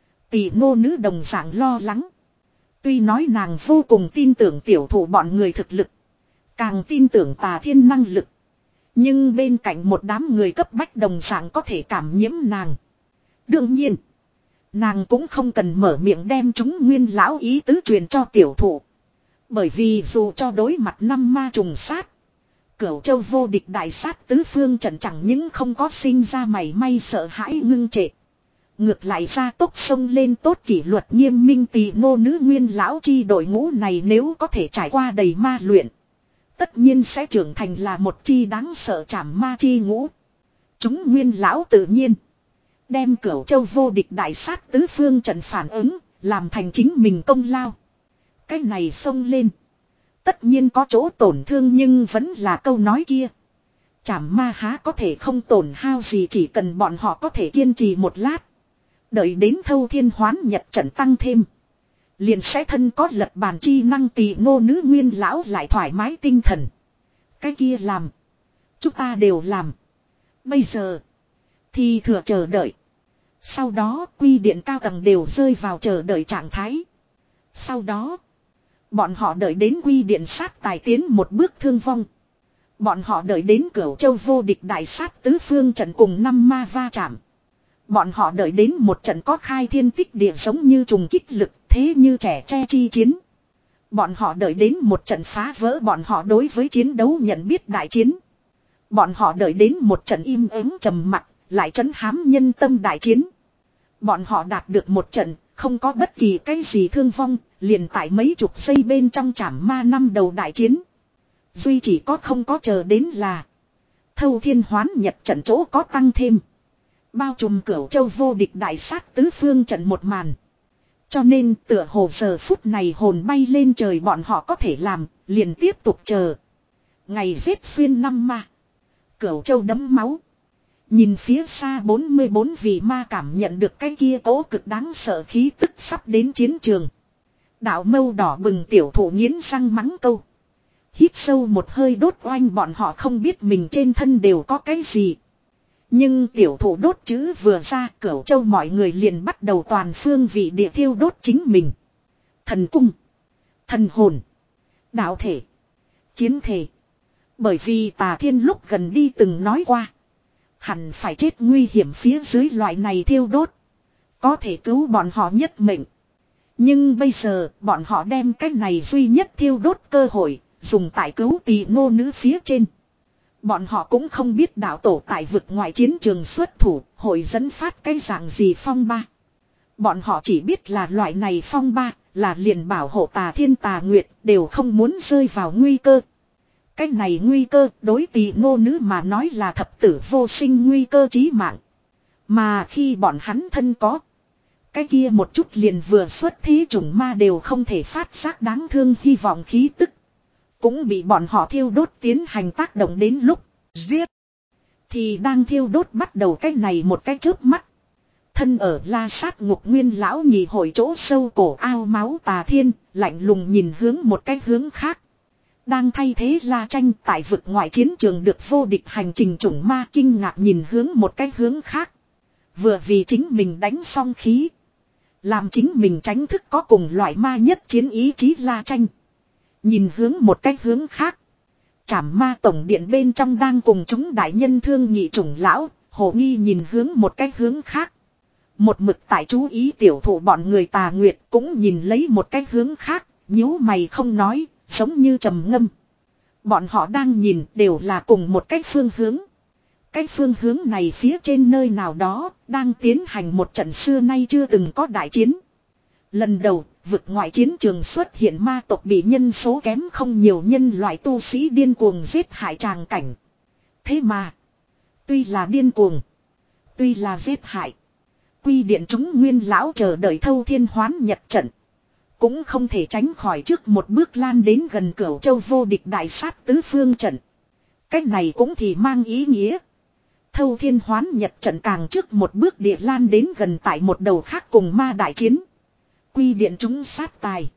Tỷ nô nữ đồng dạng lo lắng. Tuy nói nàng vô cùng tin tưởng tiểu thủ bọn người thực lực. Càng tin tưởng Tà Thiên năng lực. Nhưng bên cạnh một đám người cấp bách đồng dạng có thể cảm nhiễm nàng. Đương nhiên. Nàng cũng không cần mở miệng đem chúng nguyên lão ý tứ truyền cho tiểu thủ. Bởi vì dù cho đối mặt năm ma trùng sát. Cửu Châu vô địch đại sát tứ phương trận chẳng những không có sinh ra mảy may sợ hãi ngưng trệ. Ngược lại ra tốc sông lên tốt kỷ luật nghiêm minh tỳ nô nữ nguyên lão chi đội ngũ này nếu có thể trải qua đầy ma luyện. Tất nhiên sẽ trưởng thành là một chi đáng sợ trảm ma chi ngũ. Chúng nguyên lão tự nhiên. Đem Cửu Châu vô địch đại sát tứ phương trận phản ứng. Làm thành chính mình công lao. Cái này xông lên. Tất nhiên có chỗ tổn thương nhưng vẫn là câu nói kia. Trảm ma há có thể không tổn hao gì chỉ cần bọn họ có thể kiên trì một lát. Đợi đến thâu thiên hoán nhật trận tăng thêm. Liền sẽ thân có lật bàn chi năng tỳ nô nữ nguyên lão lại thoải mái tinh thần. Cái kia làm. Chúng ta đều làm. Bây giờ. Thì thừa chờ đợi. Sau đó quy điện cao tầng đều rơi vào chờ đợi trạng thái. Sau đó. Bọn họ đợi đến quy điện sát tài tiến một bước thương vong. Bọn họ đợi đến Cửu Châu vô địch đại sát tứ phương trận cùng năm ma va chạm. Bọn họ đợi đến một trận có khai thiên tích địa giống như trùng kích lực thế như trẻ tre chi chiến. Bọn họ đợi đến một trận phá vỡ bọn họ đối với chiến đấu nhận biết đại chiến. Bọn họ đợi đến một trận im ắng trầm mặc, lại trấn hám nhân tâm đại chiến. Bọn họ đạt được một trận, không có bất kỳ cái gì thương vong, liền tại mấy chục giây bên trong trảm ma năm đầu đại chiến. Duy chỉ có không có chờ đến là Thâu Thiên Hoán Nhật trận chỗ có tăng thêm. Bao trùm Cửu Châu vô địch đại sát tứ phương trận một màn. Cho nên tựa hồ giờ phút này hồn bay lên trời bọn họ có thể làm, liền tiếp tục chờ. Ngày giết xuyên năm ma. Cửu Châu đẫm máu. Nhìn phía xa bốn mươi bốn vị ma cảm nhận được cái kia cố cực đáng sợ khí tức sắp đến chiến trường. Đạo mâu đỏ bừng tiểu thủ nghiến răng mắng câu. Hít sâu một hơi đốt oanh bọn họ không biết mình trên thân đều có cái gì. Nhưng tiểu thủ đốt chữ vừa ra Cửu Châu mọi người liền bắt đầu toàn phương vị địa thiêu đốt chính mình. Thần cung. Thần hồn. Đạo thể. Chiến thể. Bởi vì Tà Thiên lúc gần đi từng nói qua. Hẳn phải chết nguy hiểm phía dưới loại này thiêu đốt. Có thể cứu bọn họ nhất mệnh. Nhưng bây giờ bọn họ đem cái này duy nhất thiêu đốt cơ hội. Dùng tại cứu tỳ ngô nữ phía trên. Bọn họ cũng không biết đạo tổ tại vực ngoại chiến trường xuất thủ. Hội dẫn phát cái dạng gì phong ba. Bọn họ chỉ biết là loại này phong ba. Là liền bảo hộ Tà Thiên Tà Nguyệt. Đều không muốn rơi vào nguy cơ. Cái này nguy cơ đối tỳ ngô nữ mà nói là thập tử vô sinh nguy cơ chí mạng. Mà khi bọn hắn thân có. Cái kia một chút liền vừa xuất thế chủng ma đều không thể phát giác đáng thương hy vọng khí tức. Cũng bị bọn họ thiêu đốt tiến hành tác động đến lúc giết. Thì đang thiêu đốt bắt đầu cái này một cái chớp mắt. Thân ở La Sát Ngục Nguyên lão nhị hội chỗ sâu cổ ao máu Tà Thiên. Lạnh lùng nhìn hướng một cái hướng khác. Đang thay thế La Tranh tại vực ngoại chiến trường được vô địch hành trình chủng ma kinh ngạc nhìn hướng một cái hướng khác. Vừa vì chính mình đánh xong khí. Làm chính mình tránh thức có cùng loại ma nhất chiến ý chí La Tranh. Nhìn hướng một cái hướng khác. Trảm ma tổng điện bên trong đang cùng chúng đại nhân thương nhị chủng lão. Hồ nghi nhìn hướng một cái hướng khác. Một mực tại chú ý tiểu thủ bọn người Tà Nguyệt cũng nhìn lấy một cái hướng khác. Nhíu mày không nói. Giống như trầm ngâm. Bọn họ đang nhìn đều là cùng một cách phương hướng. Cái phương hướng này phía trên nơi nào đó đang tiến hành một trận xưa nay chưa từng có đại chiến. Lần đầu, vực ngoại chiến trường xuất hiện ma tộc bị nhân số kém không nhiều nhân loại tu sĩ điên cuồng giết hại tràng cảnh. Thế mà, tuy là điên cuồng, tuy là giết hại, quy điện chúng nguyên lão chờ đợi Thâu Thiên Hoán Nhật trận. Cũng không thể tránh khỏi trước một bước lan đến gần Cửu Châu vô địch đại sát tứ phương trận. Cách này cũng thì mang ý nghĩa. Thâu Thiên Hoán Nhật trận càng trước một bước địa lan đến gần tại một đầu khác cùng ma đại chiến. Quy điện chúng sát tài.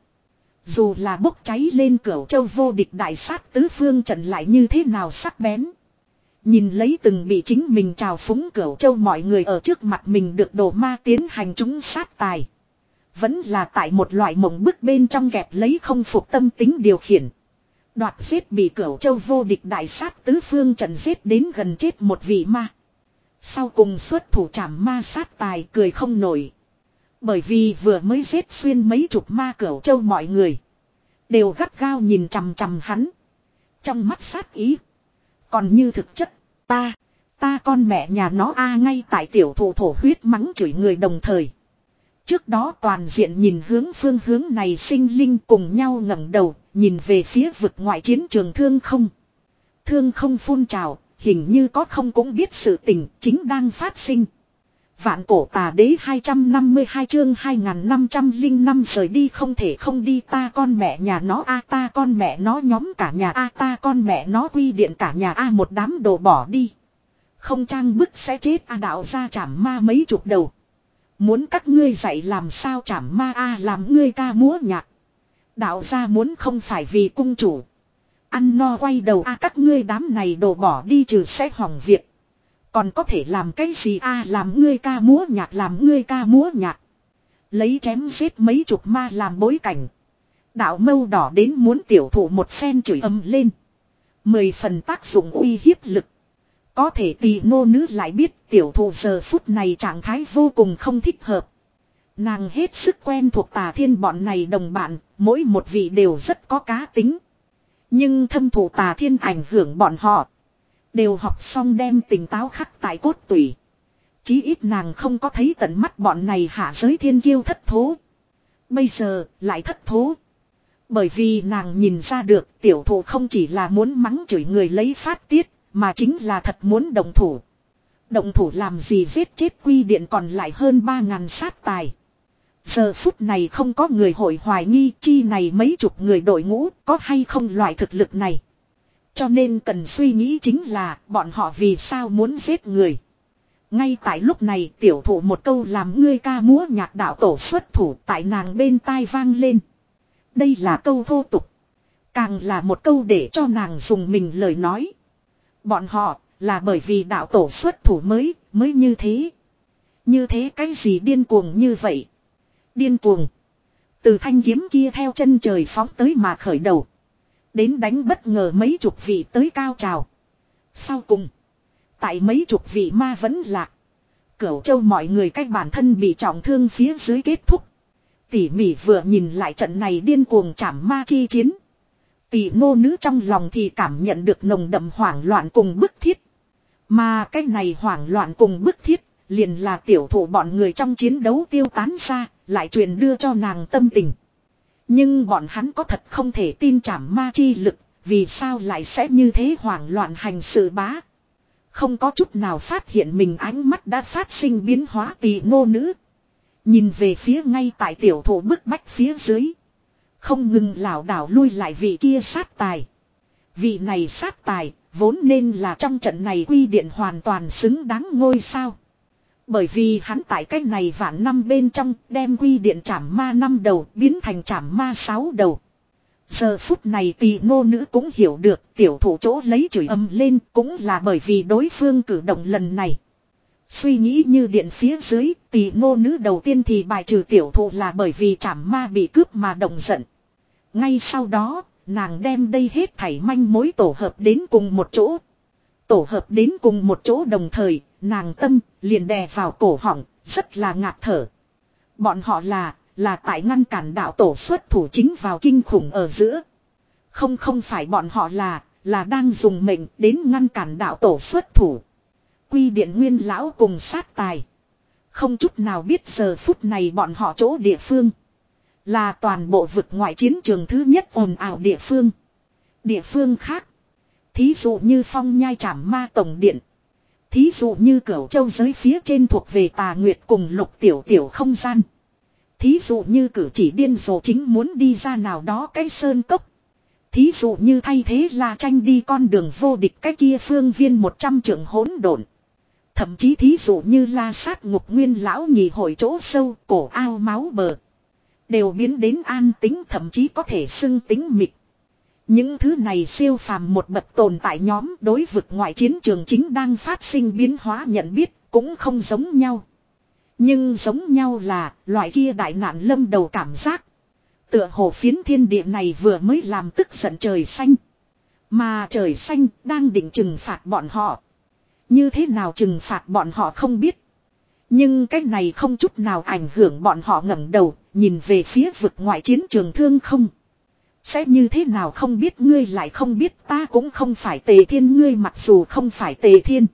Dù là bốc cháy lên Cửu Châu vô địch đại sát tứ phương trận lại như thế nào sắc bén. Nhìn lấy từng bị chính mình trào phúng Cửu Châu mọi người ở trước mặt mình được đổ ma tiến hành chúng sát tài. Vẫn là tại một loại mộng bức bên trong kẹp lấy không phục tâm tính điều khiển. Đoạt giết bị Cửu Châu vô địch đại sát tứ phương trận giết đến gần chết một vị ma. Sau cùng xuất thủ trảm ma sát tài cười không nổi. Bởi vì vừa mới giết xuyên mấy chục ma Cửu Châu mọi người. Đều gắt gao nhìn chằm chằm hắn. Trong mắt sát ý. Còn như thực chất ta, ta con mẹ nhà nó a ngay tại tiểu thủ thổ huyết mắng chửi người đồng thời. Trước đó toàn diện nhìn hướng phương hướng này sinh linh cùng nhau ngẩng đầu, nhìn về phía vực ngoại chiến trường thương không. Thương không phun trào, hình như có không cũng biết sự tình chính đang phát sinh. Vạn cổ tà đế hai trăm năm mươi hai chương hai nghìn năm trăm lẻ năm rời đi không thể không đi ta con mẹ nhà nó a ta con mẹ nó nhóm cả nhà a ta con mẹ nó quy điện cả nhà a một đám đồ bỏ đi. Không trang bức sẽ chết a đạo ra trảm ma mấy chục đầu. Muốn các ngươi dạy làm sao trảm ma a làm ngươi ca múa nhạc. Đạo ra muốn không phải vì cung chủ. Ăn no quay đầu a các ngươi đám này đồ bỏ đi trừ sẽ hỏng việc. Còn có thể làm cái gì a làm ngươi ca múa nhạc làm ngươi ca múa nhạc. Lấy chém giết mấy chục ma làm bối cảnh. Đạo mâu đỏ đến muốn tiểu thủ một phen chửi ầm lên. Mười phần tác dụng uy hiếp lực. Có thể tỳ ngô nữ lại biết tiểu thủ giờ phút này trạng thái vô cùng không thích hợp. Nàng hết sức quen thuộc Tà Thiên bọn này đồng bạn, mỗi một vị đều rất có cá tính. Nhưng thâm thụ Tà Thiên ảnh hưởng bọn họ. Đều học xong đem tỉnh táo khắc tại cốt tủy. Chí ít nàng không có thấy tận mắt bọn này hạ giới thiên kiêu thất thố. Bây giờ lại thất thố. Bởi vì nàng nhìn ra được tiểu thụ không chỉ là muốn mắng chửi người lấy phát tiết, mà chính là thật muốn động thủ. Động thủ làm gì giết chết Quy Điện còn lại hơn ba ngàn sát tài. Giờ phút này không có người hội hoài nghi chi này mấy chục người đội ngũ có hay không loại thực lực này. Cho nên cần suy nghĩ chính là bọn họ vì sao muốn giết người. Ngay tại lúc này tiểu thụ một câu làm ngươi ca múa nhạc đạo tổ xuất thủ tại nàng bên tai vang lên. Đây là câu thô tục. Càng là một câu để cho nàng dùng mình lời nói. Bọn họ là bởi vì đạo tổ xuất thủ mới, mới như thế. Như thế cái gì điên cuồng như vậy? Điên cuồng. Từ thanh kiếm kia theo chân trời phóng tới mà khởi đầu. Đến đánh bất ngờ mấy chục vị tới cao trào. Sau cùng. Tại mấy chục vị ma vẫn lạc. Cửu châu mọi người cách bản thân bị trọng thương phía dưới kết thúc. Tỉ mỉ vừa nhìn lại trận này điên cuồng chảm ma chi chiến. Tỷ ngô nữ trong lòng thì cảm nhận được nồng đậm hoảng loạn cùng bức thiết. Mà cái này hoảng loạn cùng bức thiết liền là tiểu thủ bọn người trong chiến đấu tiêu tán ra, lại truyền đưa cho nàng tâm tình. Nhưng bọn hắn có thật không thể tin chảm ma chi lực, vì sao lại sẽ như thế hoảng loạn hành sự bá. Không có chút nào phát hiện mình ánh mắt đã phát sinh biến hóa tỷ ngô nữ. Nhìn về phía ngay tại tiểu thủ bức bách phía dưới. Không ngừng lảo đảo lui lại vị kia sát tài. Vị này sát tài, vốn nên là trong trận này Quy Điện hoàn toàn xứng đáng ngôi sao. Bởi vì hắn tại cách này vạn năm bên trong đem Quy Điện trảm ma năm đầu biến thành trảm ma sáu đầu. Giờ phút này tỳ ngô nữ cũng hiểu được tiểu thủ chỗ lấy chửi ầm lên cũng là bởi vì đối phương cử động lần này. Suy nghĩ như điện phía dưới, tỳ ngô nữ đầu tiên thì bài trừ tiểu thụ là bởi vì trảm ma bị cướp mà động giận. Ngay sau đó, nàng đem đây hết thảy manh mối tổ hợp đến cùng một chỗ. Tổ hợp đến cùng một chỗ đồng thời, nàng tâm liền đè vào cổ họng, rất là ngạt thở. Bọn họ là, là tại ngăn cản đạo tổ xuất thủ chính vào kinh khủng ở giữa. Không không phải bọn họ là, là đang dùng mệnh đến ngăn cản đạo tổ xuất thủ. Quy Điện nguyên lão cùng sát tài. Không chút nào biết giờ phút này bọn họ chỗ địa phương. Là toàn bộ vực ngoại chiến trường thứ nhất ồn ào địa phương. Địa phương khác. Thí dụ như Phong Nhai Trảm Ma Tổng Điện. Thí dụ như Cửu Châu giới phía trên thuộc về Tà Nguyệt cùng Lục Tiểu Tiểu không gian. Thí dụ như cử chỉ điên rồ chính muốn đi ra nào đó cái sơn cốc. Thí dụ như thay thế là tranh đi con đường vô địch cái kia phương viên một trăm trượng hỗn độn. Thậm chí thí dụ như la sát ngục nguyên lão nhị hội chỗ sâu cổ ao máu bờ. Đều biến đến an tính thậm chí có thể xưng tính mịch. Những thứ này siêu phàm một bậc tồn tại nhóm đối vực ngoại chiến trường chính đang phát sinh biến hóa nhận biết cũng không giống nhau. Nhưng giống nhau là loại kia đại nạn lâm đầu cảm giác. Tựa hồ phiến thiên địa này vừa mới làm tức giận trời xanh. Mà trời xanh đang định trừng phạt bọn họ. Như thế nào trừng phạt bọn họ không biết. Nhưng cái này không chút nào ảnh hưởng bọn họ ngẩng đầu, nhìn về phía vực ngoại chiến trường thương không. Sẽ như thế nào không biết ngươi lại không biết ta cũng không phải Tề Thiên ngươi mặc dù không phải Tề Thiên.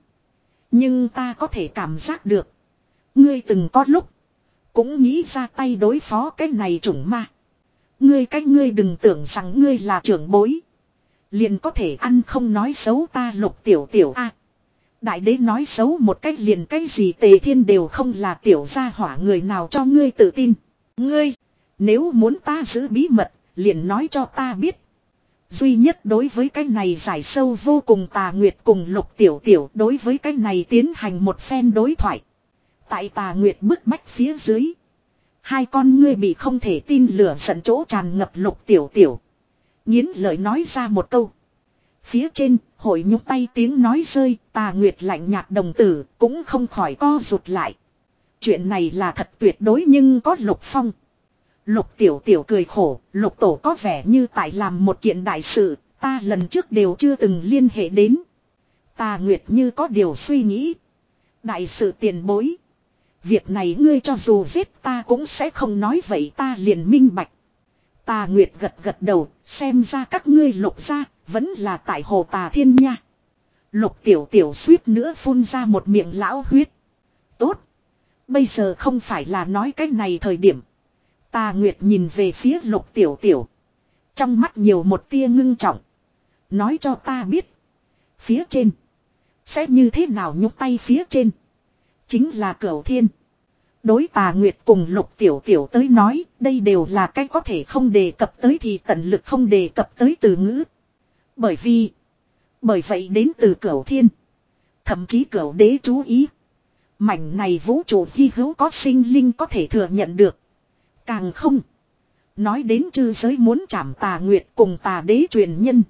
Nhưng ta có thể cảm giác được. Ngươi từng có lúc cũng nghĩ ra tay đối phó cái này chủng ma. Ngươi cách ngươi đừng tưởng rằng ngươi là trưởng bối. Liền có thể ăn không nói xấu ta Lục Tiểu Tiểu a. Đại đế nói xấu một cách liền cái gì Tề Thiên đều không là tiểu gia hỏa người nào cho ngươi tự tin. Ngươi, nếu muốn ta giữ bí mật, liền nói cho ta biết. Duy nhất đối với cái này giải sâu vô cùng Tà Nguyệt cùng Lục Tiểu Tiểu đối với cái này tiến hành một phen đối thoại. Tại Tà Nguyệt bức bách phía dưới. Hai con ngươi bị không thể tin lửa giận chỗ tràn ngập Lục Tiểu Tiểu. Nghiến lợi nói ra một câu. Phía trên, hội nhúc tay tiếng nói rơi, Tà Nguyệt lạnh nhạt đồng tử, cũng không khỏi co rụt lại. Chuyện này là thật tuyệt đối nhưng có Lục Phong. Lục Tiểu Tiểu cười khổ, Lục Tổ có vẻ như tại làm một kiện đại sự, ta lần trước đều chưa từng liên hệ đến. Tà Nguyệt như có điều suy nghĩ. Đại sự tiền bối. Việc này ngươi cho dù giết ta cũng sẽ không nói vậy, ta liền minh bạch. Tà Nguyệt gật gật đầu, xem ra các ngươi Lục gia vẫn là tại Hồ Tà Thiên nha. Lục Tiểu Tiểu suýt nữa phun ra một miệng lão huyết. Tốt. Bây giờ không phải là nói cái này thời điểm. Tà Nguyệt nhìn về phía Lục Tiểu Tiểu. Trong mắt nhiều một tia ngưng trọng. Nói cho ta biết. Phía trên. Sẽ như thế nào nhúc tay phía trên. Chính là Cửu Thiên. Đối Tà Nguyệt cùng Lục Tiểu Tiểu tới nói. Đây đều là cái có thể không đề cập tới thì tận lực không đề cập tới từ ngữ. Bởi vì. Bởi vậy đến từ Cửu Thiên. Thậm chí Cửu Đế chú ý. Mảnh này vũ trụ hy hữu có sinh linh có thể thừa nhận được. Càng không. Nói đến chư giới muốn chạm Tà Nguyệt cùng Tà Đế truyền nhân.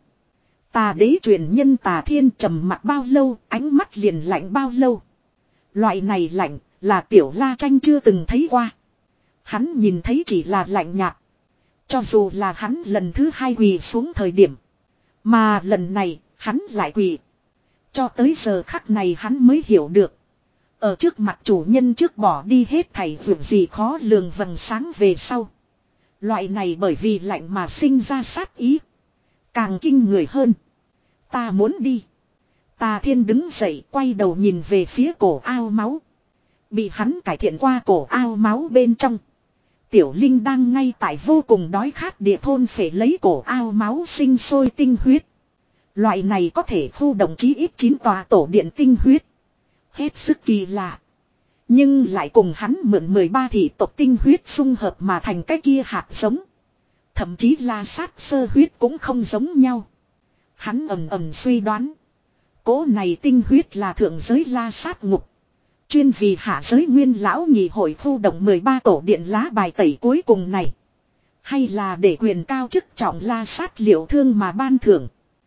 Tà Đế truyền nhân Tà Thiên trầm mặt bao lâu, ánh mắt liền lạnh bao lâu. Loại này lạnh là Tiểu La Tranh chưa từng thấy qua. Hắn nhìn thấy chỉ là lạnh nhạt. Cho dù là hắn lần thứ hai quỳ xuống thời điểm. Mà lần này hắn lại quỳ. Cho tới giờ khắc này hắn mới hiểu được. Ở trước mặt chủ nhân trước bỏ đi hết thảy việc gì khó lường vầng sáng về sau. Loại này bởi vì lạnh mà sinh ra sát ý. Càng kinh người hơn. Ta muốn đi. Tà Thiên đứng dậy quay đầu nhìn về phía cổ ao máu. Bị hắn cải thiện qua cổ ao máu bên trong. Tiểu Linh đang ngay tại vô cùng đói khát địa thôn phải lấy cổ ao máu sinh sôi tinh huyết. Loại này có thể khu đồng chí ít chín tòa tổ điện tinh huyết. Hết sức kỳ lạ. Nhưng lại cùng hắn mượn mười ba thị tộc tinh huyết xung hợp mà thành cái kia hạt giống. Thậm chí La Sát sơ huyết cũng không giống nhau. Hắn ầm ầm suy đoán. Cố này tinh huyết là thượng giới La Sát ngục. Chuyên vì hạ giới nguyên lão nhị hội khu động mười ba tổ điện lá bài tẩy cuối cùng này. Hay là để quyền cao chức trọng La Sát liệu thương mà ban thưởng.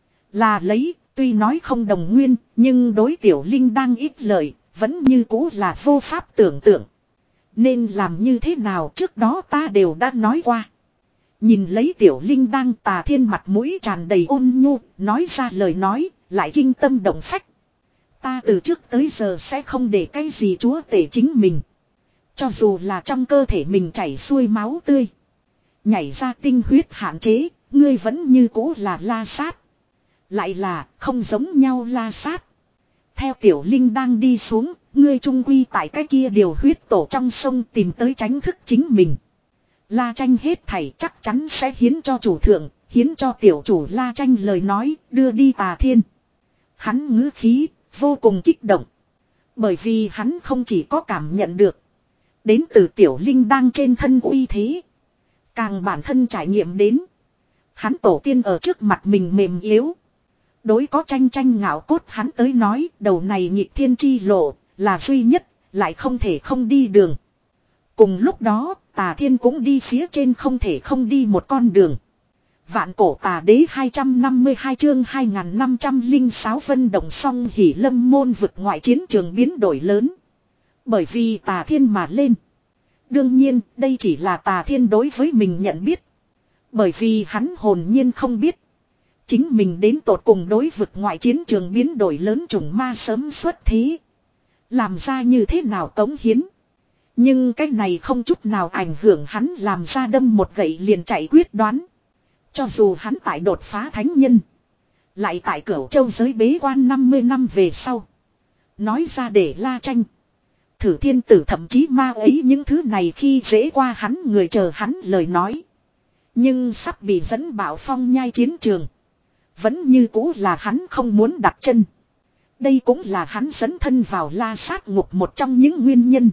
Là lấy, tuy nói không đồng nguyên, nhưng đối Tiểu Linh đang ít lời, vẫn như cũ là vô pháp tưởng tượng. Nên làm như thế nào trước đó ta đều đã nói qua. Nhìn lấy Tiểu Linh đang Tà Thiên mặt mũi tràn đầy ôn nhu, nói ra lời nói, lại kinh tâm động phách. Ta từ trước tới giờ sẽ không để cái gì chúa tể chính mình. Cho dù là trong cơ thể mình chảy xuôi máu tươi. Nhảy ra tinh huyết hạn chế, ngươi vẫn như cũ là La Sát. Lại là không giống nhau La Sát. Theo Tiểu Linh đang đi xuống, ngươi trung quy tại cái kia điều huyết tổ trong sông tìm tới tránh thức chính mình. La Tranh hết thảy chắc chắn sẽ hiến cho chủ thượng, hiến cho tiểu chủ La Tranh lời nói, đưa đi Tà Thiên. Hắn ngữ khí, vô cùng kích động. Bởi vì hắn không chỉ có cảm nhận được. Đến từ Tiểu Linh đang trên thân uy thế. Càng bản thân trải nghiệm đến. Hắn tổ tiên ở trước mặt mình mềm yếu. Đối có tranh tranh ngạo cốt hắn tới nói đầu này nhịp thiên chi lộ là duy nhất, lại không thể không đi đường. Cùng lúc đó, Tà Thiên cũng đi phía trên không thể không đi một con đường. Vạn cổ Tà Đế hai trăm năm mươi hai chương hai nghìn năm trăm lẻ sáu Vân Động Song Hỉ Lâm môn vực ngoại chiến trường biến đổi lớn. Bởi vì Tà Thiên mà lên. Đương nhiên, đây chỉ là Tà Thiên đối với mình nhận biết. Bởi vì hắn hồn nhiên không biết. Chính mình đến tột cùng đối vực ngoại chiến trường biến đổi lớn trùng ma sớm xuất thế. Làm ra như thế nào cống hiến. Nhưng cái này không chút nào ảnh hưởng hắn làm ra đâm một gậy liền chạy quyết đoán. Cho dù hắn tại đột phá thánh nhân. Lại tại Cửu Châu giới bế quan năm mươi năm về sau. Nói ra để La Tranh. Thử Thiên Tử thậm chí ma ấy những thứ này khi dễ qua hắn người chờ hắn lời nói. Nhưng sắp bị dẫn bảo phong nhai chiến trường. Vẫn như cũ là hắn không muốn đặt chân. Đây cũng là hắn dẫn thân vào La Sát ngục một trong những nguyên nhân.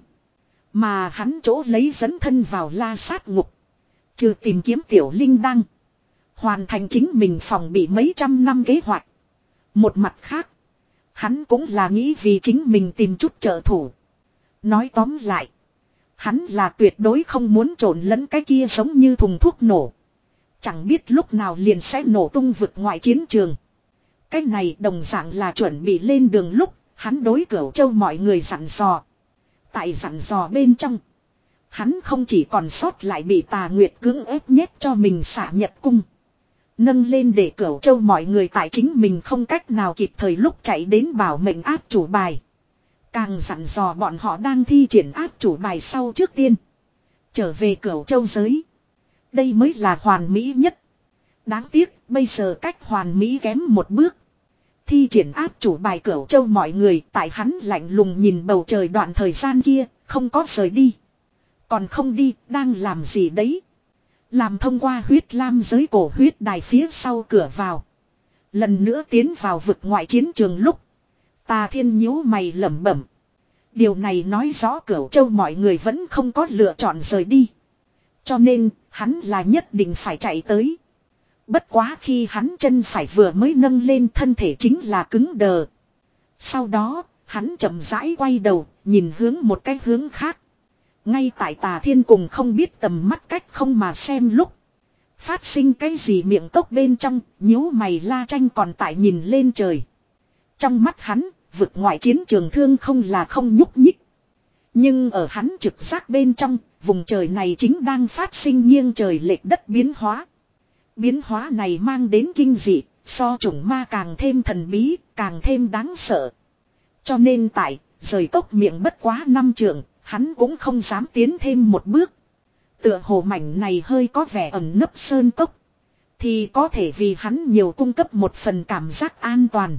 Mà hắn chỗ lấy dẫn thân vào La Sát ngục. Trừ tìm kiếm Tiểu Linh đăng. Hoàn thành chính mình phòng bị mấy trăm năm kế hoạch. Một mặt khác. Hắn cũng là nghĩ vì chính mình tìm chút trợ thủ. Nói tóm lại. Hắn là tuyệt đối không muốn trộn lẫn cái kia giống như thùng thuốc nổ. Chẳng biết lúc nào liền sẽ nổ tung vực ngoại chiến trường. Cái này đồng dạng là chuẩn bị lên đường lúc. Hắn đối Cửu Châu mọi người dặn dò. Tại dặn dò bên trong. Hắn không chỉ còn sót lại bị Tà Nguyệt cưỡng ép nhét cho mình xả nhật cung. Nâng lên để Cửu Châu mọi người tại chính mình không cách nào kịp thời lúc chạy đến bảo mệnh áp chủ bài. Càng dặn dò bọn họ đang thi triển áp chủ bài sau trước tiên. Trở về Cửu Châu giới. Đây mới là hoàn mỹ nhất. Đáng tiếc bây giờ cách hoàn mỹ kém một bước. Thi triển áp chủ bài Cửu Châu mọi người tại hắn lạnh lùng nhìn bầu trời đoạn thời gian kia, không có rời đi. Còn không đi, đang làm gì đấy? Làm thông qua huyết lam giới cổ huyết đài phía sau cửa vào. Lần nữa tiến vào vực ngoại chiến trường lúc. Tà Thiên nhíu mày lẩm bẩm. Điều này nói rõ Cửu Châu mọi người vẫn không có lựa chọn rời đi. Cho nên, hắn là nhất định phải chạy tới. Bất quá khi hắn chân phải vừa mới nâng lên thân thể chính là cứng đờ. Sau đó, hắn chậm rãi quay đầu, nhìn hướng một cái hướng khác. Ngay tại Tà Thiên cùng không biết tầm mắt cách không mà xem lúc. Phát sinh cái gì miệng cốc bên trong, nhíu mày La Tranh còn tại nhìn lên trời. Trong mắt hắn, vực ngoại chiến trường thương không là không nhúc nhích. Nhưng ở hắn trực giác bên trong, vùng trời này chính đang phát sinh nghiêng trời lệch đất biến hóa. Biến hóa này mang đến kinh dị, so chủng ma càng thêm thần bí, càng thêm đáng sợ. Cho nên tại, rời cốc miệng bất quá năm trượng, hắn cũng không dám tiến thêm một bước. Tựa hồ mảnh này hơi có vẻ ẩn nấp sơn cốc. Thì có thể vì hắn nhiều cung cấp một phần cảm giác an toàn.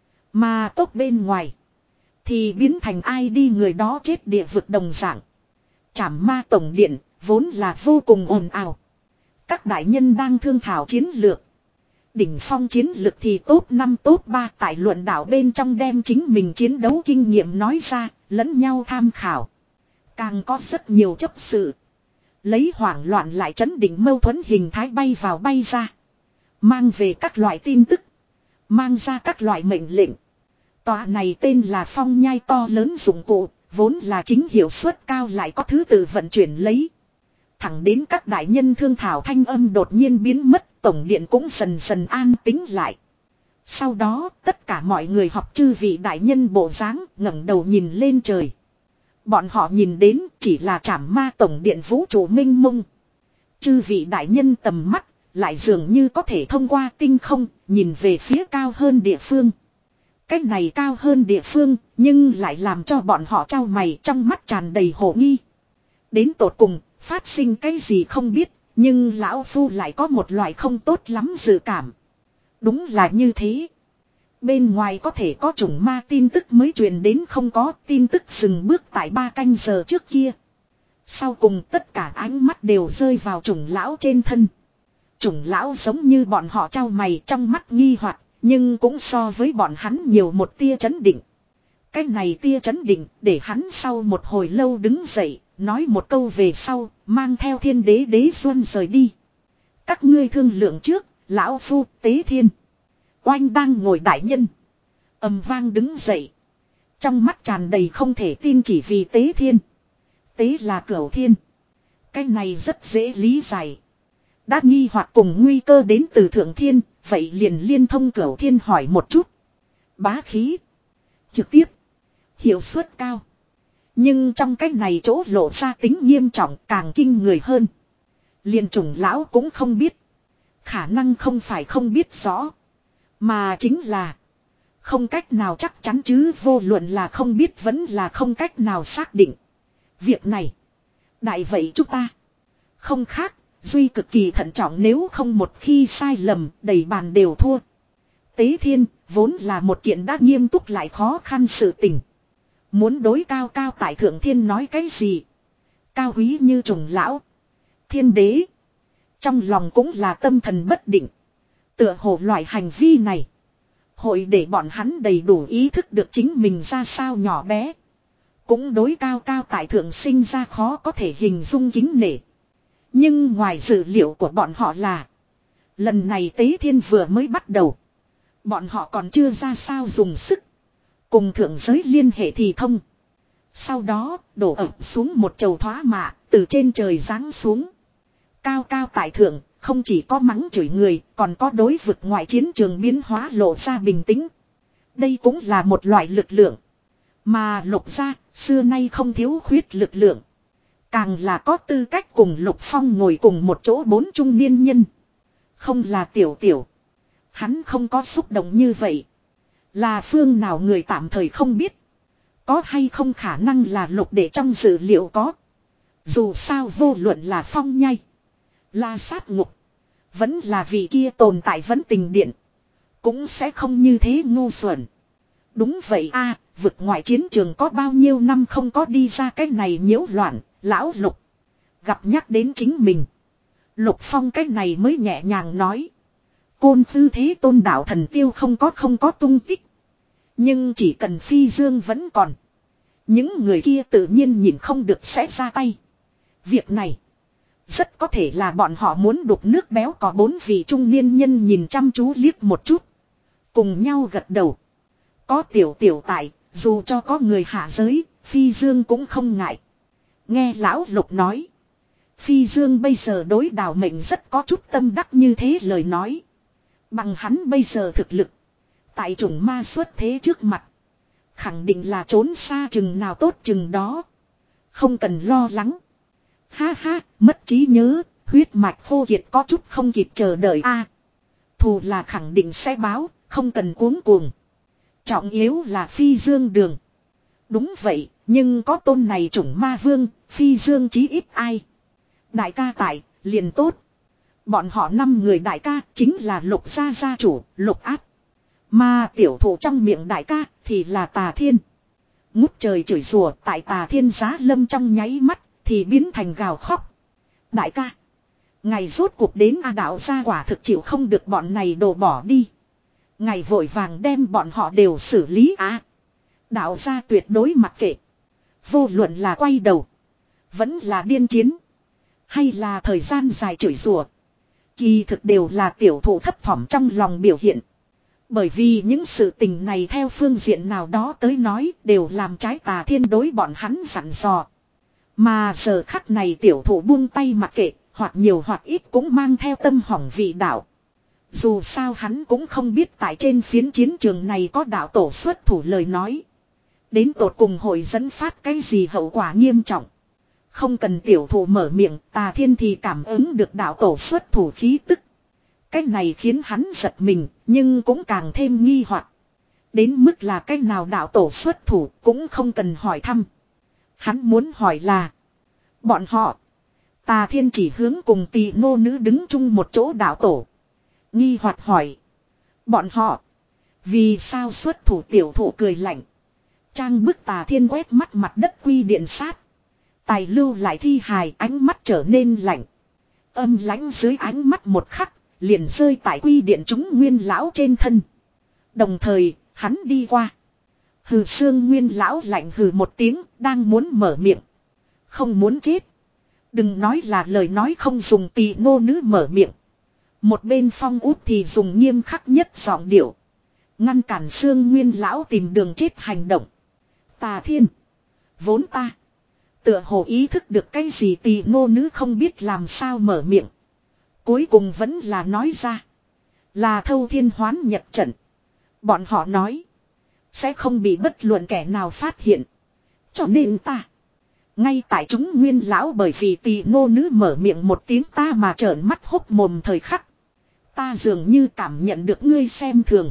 Mà cốc bên ngoài. Thì biến thành ai đi người đó chết địa vực đồng dạng. Trảm ma tổng điện vốn là vô cùng ồn ào. Các đại nhân đang thương thảo chiến lược. Đỉnh phong chiến lược thì tốt năm tốt ba tại luận đảo bên trong đem chính mình chiến đấu kinh nghiệm nói ra, lẫn nhau tham khảo. Càng có rất nhiều chấp sự. Lấy hoảng loạn lại trấn định mâu thuẫn hình thái bay vào bay ra. Mang về các loại tin tức. Mang ra các loại mệnh lệnh. Tòa này tên là phong nhai to lớn dụng cụ, vốn là chính hiệu suất cao lại có thứ tự vận chuyển lấy. Thẳng đến các đại nhân thương thảo thanh âm đột nhiên biến mất, tổng điện cũng dần dần an tĩnh lại. Sau đó, tất cả mọi người học chư vị đại nhân bộ dáng ngẩng đầu nhìn lên trời. Bọn họ nhìn đến chỉ là trảm ma tổng điện vũ trụ minh mông. Chư vị đại nhân tầm mắt, lại dường như có thể thông qua tinh không, nhìn về phía cao hơn địa phương. Cách này cao hơn địa phương, nhưng lại làm cho bọn họ trao mày trong mắt tràn đầy hồ nghi. Đến tột cùng, phát sinh cái gì không biết, nhưng lão phu lại có một loại không tốt lắm dự cảm. Đúng là như thế. Bên ngoài có thể có chủng ma tin tức mới truyền đến không có tin tức dừng bước tại ba canh giờ trước kia. Sau cùng tất cả ánh mắt đều rơi vào chủng lão trên thân. Chủng lão giống như bọn họ trao mày trong mắt nghi hoặc, nhưng cũng so với bọn hắn nhiều một tia chấn định. Cái này tia chấn định để hắn sau một hồi lâu đứng dậy, nói một câu về sau, mang theo thiên đế đế xuân rời đi. Các ngươi thương lượng trước, lão phu tế thiên. Oanh đang ngồi đại nhân. Ầm vang đứng dậy. Trong mắt tràn đầy không thể tin chỉ vì tế thiên. Tế là cửu thiên. Cái này rất dễ lý giải. Đã nghi hoặc cùng nguy cơ đến từ thượng thiên, vậy liền liên thông cửu thiên hỏi một chút. Bá khí. Trực tiếp. Hiệu suất cao. Nhưng trong cái này chỗ lộ ra tính nghiêm trọng càng kinh người hơn. Liền chủng lão cũng không biết. Khả năng không phải không biết rõ. Mà chính là. Không cách nào chắc chắn chứ vô luận là không biết vẫn là không cách nào xác định. Việc này. Đại vậy chúng ta. Không khác. Duy cực kỳ thận trọng nếu không một khi sai lầm đầy bàn đều thua. Tế thiên vốn là một kiện đã nghiêm túc lại khó khăn sự tình. Muốn đối cao cao tại thượng thiên nói cái gì. Cao quý như trùng lão. Thiên đế. Trong lòng cũng là tâm thần bất định. Tựa hồ loại hành vi này. Hội để bọn hắn đầy đủ ý thức được chính mình ra sao nhỏ bé. Cũng đối cao cao tại thượng sinh ra khó có thể hình dung kính nể. Nhưng ngoài dự liệu của bọn họ là. Lần này tế thiên vừa mới bắt đầu. Bọn họ còn chưa ra sao dùng sức. Cùng thượng giới liên hệ thì thông. Sau đó đổ ập xuống một chầu thoá mạ từ trên trời giáng xuống. Cao cao tại thượng không chỉ có mắng chửi người còn có đối vực ngoại chiến trường biến hóa lộ ra bình tĩnh. Đây cũng là một loại lực lượng. Mà Lục gia xưa nay không thiếu khuyết lực lượng. Càng là có tư cách cùng Lục Phong ngồi cùng một chỗ bốn trung niên nhân. Không là tiểu tiểu. Hắn không có xúc động như vậy. Là phương nào người tạm thời không biết. Có hay không khả năng là lục để trong dữ liệu có. Dù sao vô luận là phong nhai. La sát ngục. Vẫn là vị kia tồn tại vẫn tình điện. Cũng sẽ không như thế ngu xuẩn. Đúng vậy a, vực ngoại chiến trường có bao nhiêu năm không có đi ra cái này nhiễu loạn, lão lục. Gặp nhắc đến chính mình. Lục Phong cái này mới nhẹ nhàng nói. Côn Tư Thế Tôn đạo thần tiêu không có không có tung tích. Nhưng chỉ cần phi dương vẫn còn. Những người kia tự nhiên nhìn không được sẽ ra tay. Việc này. Rất có thể là bọn họ muốn đục nước béo có bốn vị trung niên nhân nhìn chăm chú liếc một chút. Cùng nhau gật đầu. Có tiểu tiểu tại, dù cho có người hạ giới, phi dương cũng không ngại. Nghe lão lục nói. Phi dương bây giờ đối đào mệnh rất có chút tâm đắc như thế lời nói. Bằng hắn bây giờ thực lực. Tại chủng ma xuất thế trước mặt. Khẳng định là trốn xa chừng nào tốt chừng đó. Không cần lo lắng. Ha ha, mất trí nhớ, huyết mạch khô kiệt có chút không kịp chờ đợi a. Thù là khẳng định sẽ báo, không cần cuống cuồng. Trọng yếu là phi dương đường. Đúng vậy, nhưng có tôn này chủng ma vương, phi dương chí ít ai. Đại ca tại, liền tốt. Bọn họ năm người đại ca chính là lục gia gia chủ, lục áp. Mà tiểu thủ trong miệng đại ca thì là Tà Thiên. Ngút trời chửi rủa tại Tà Thiên giá lâm trong nháy mắt thì biến thành gào khóc. Đại ca. Ngày rốt cuộc đến A đạo gia quả thực chịu không được bọn này đổ bỏ đi. Ngày vội vàng đem bọn họ đều xử lý á. À, đạo gia tuyệt đối mặc kệ. Vô luận là quay đầu. Vẫn là điên chiến. Hay là thời gian dài chửi rủa. Kỳ thực đều là tiểu thủ thấp thỏm trong lòng biểu hiện. Bởi vì những sự tình này theo phương diện nào đó tới nói đều làm trái Tà Thiên đối bọn hắn dặn dò. Mà giờ khắc này tiểu thủ buông tay mặc kệ, hoặc nhiều hoặc ít cũng mang theo tâm hỏng vị đạo. Dù sao hắn cũng không biết tại trên phiến chiến trường này có đạo tổ xuất thủ lời nói. Đến tột cùng hội dẫn phát cái gì hậu quả nghiêm trọng. Không cần tiểu thủ mở miệng, Tà Thiên thì cảm ứng được đạo tổ xuất thủ khí tức. Cái này khiến hắn giật mình, nhưng cũng càng thêm nghi hoặc. Đến mức là cái nào đạo tổ xuất thủ cũng không cần hỏi thăm. Hắn muốn hỏi là bọn họ. Tà Thiên chỉ hướng cùng Tỳ nô nữ đứng chung một chỗ đạo tổ. Nghi hoặc hỏi. Bọn họ. Vì sao xuất thủ tiểu thủ cười lạnh. Trang bức Tà Thiên quét mắt mặt đất quy điện sát. Tài lưu lại thi hài ánh mắt trở nên lạnh. Âm lãnh dưới ánh mắt một khắc. Liền rơi tại quy điện chúng nguyên lão trên thân. Đồng thời hắn đi qua. Hừ xương nguyên lão lạnh hừ một tiếng đang muốn mở miệng. Không muốn chết. Đừng nói là lời nói không dùng Tỳ nô nữ mở miệng. Một bên Phong Út thì dùng nghiêm khắc nhất giọng điệu. Ngăn cản xương nguyên lão tìm đường chết hành động. Tà Thiên. Vốn ta. Tựa hồ ý thức được cái gì Tỳ nô nữ không biết làm sao mở miệng. Cuối cùng vẫn là nói ra. Là Thâu Thiên Hoán nhập trận. Bọn họ nói. Sẽ không bị bất luận kẻ nào phát hiện. Cho nên ta. Ngay tại chúng nguyên lão bởi vì Tỳ nô nữ mở miệng một tiếng ta mà trợn mắt hốc mồm thời khắc. Ta dường như cảm nhận được ngươi xem thường.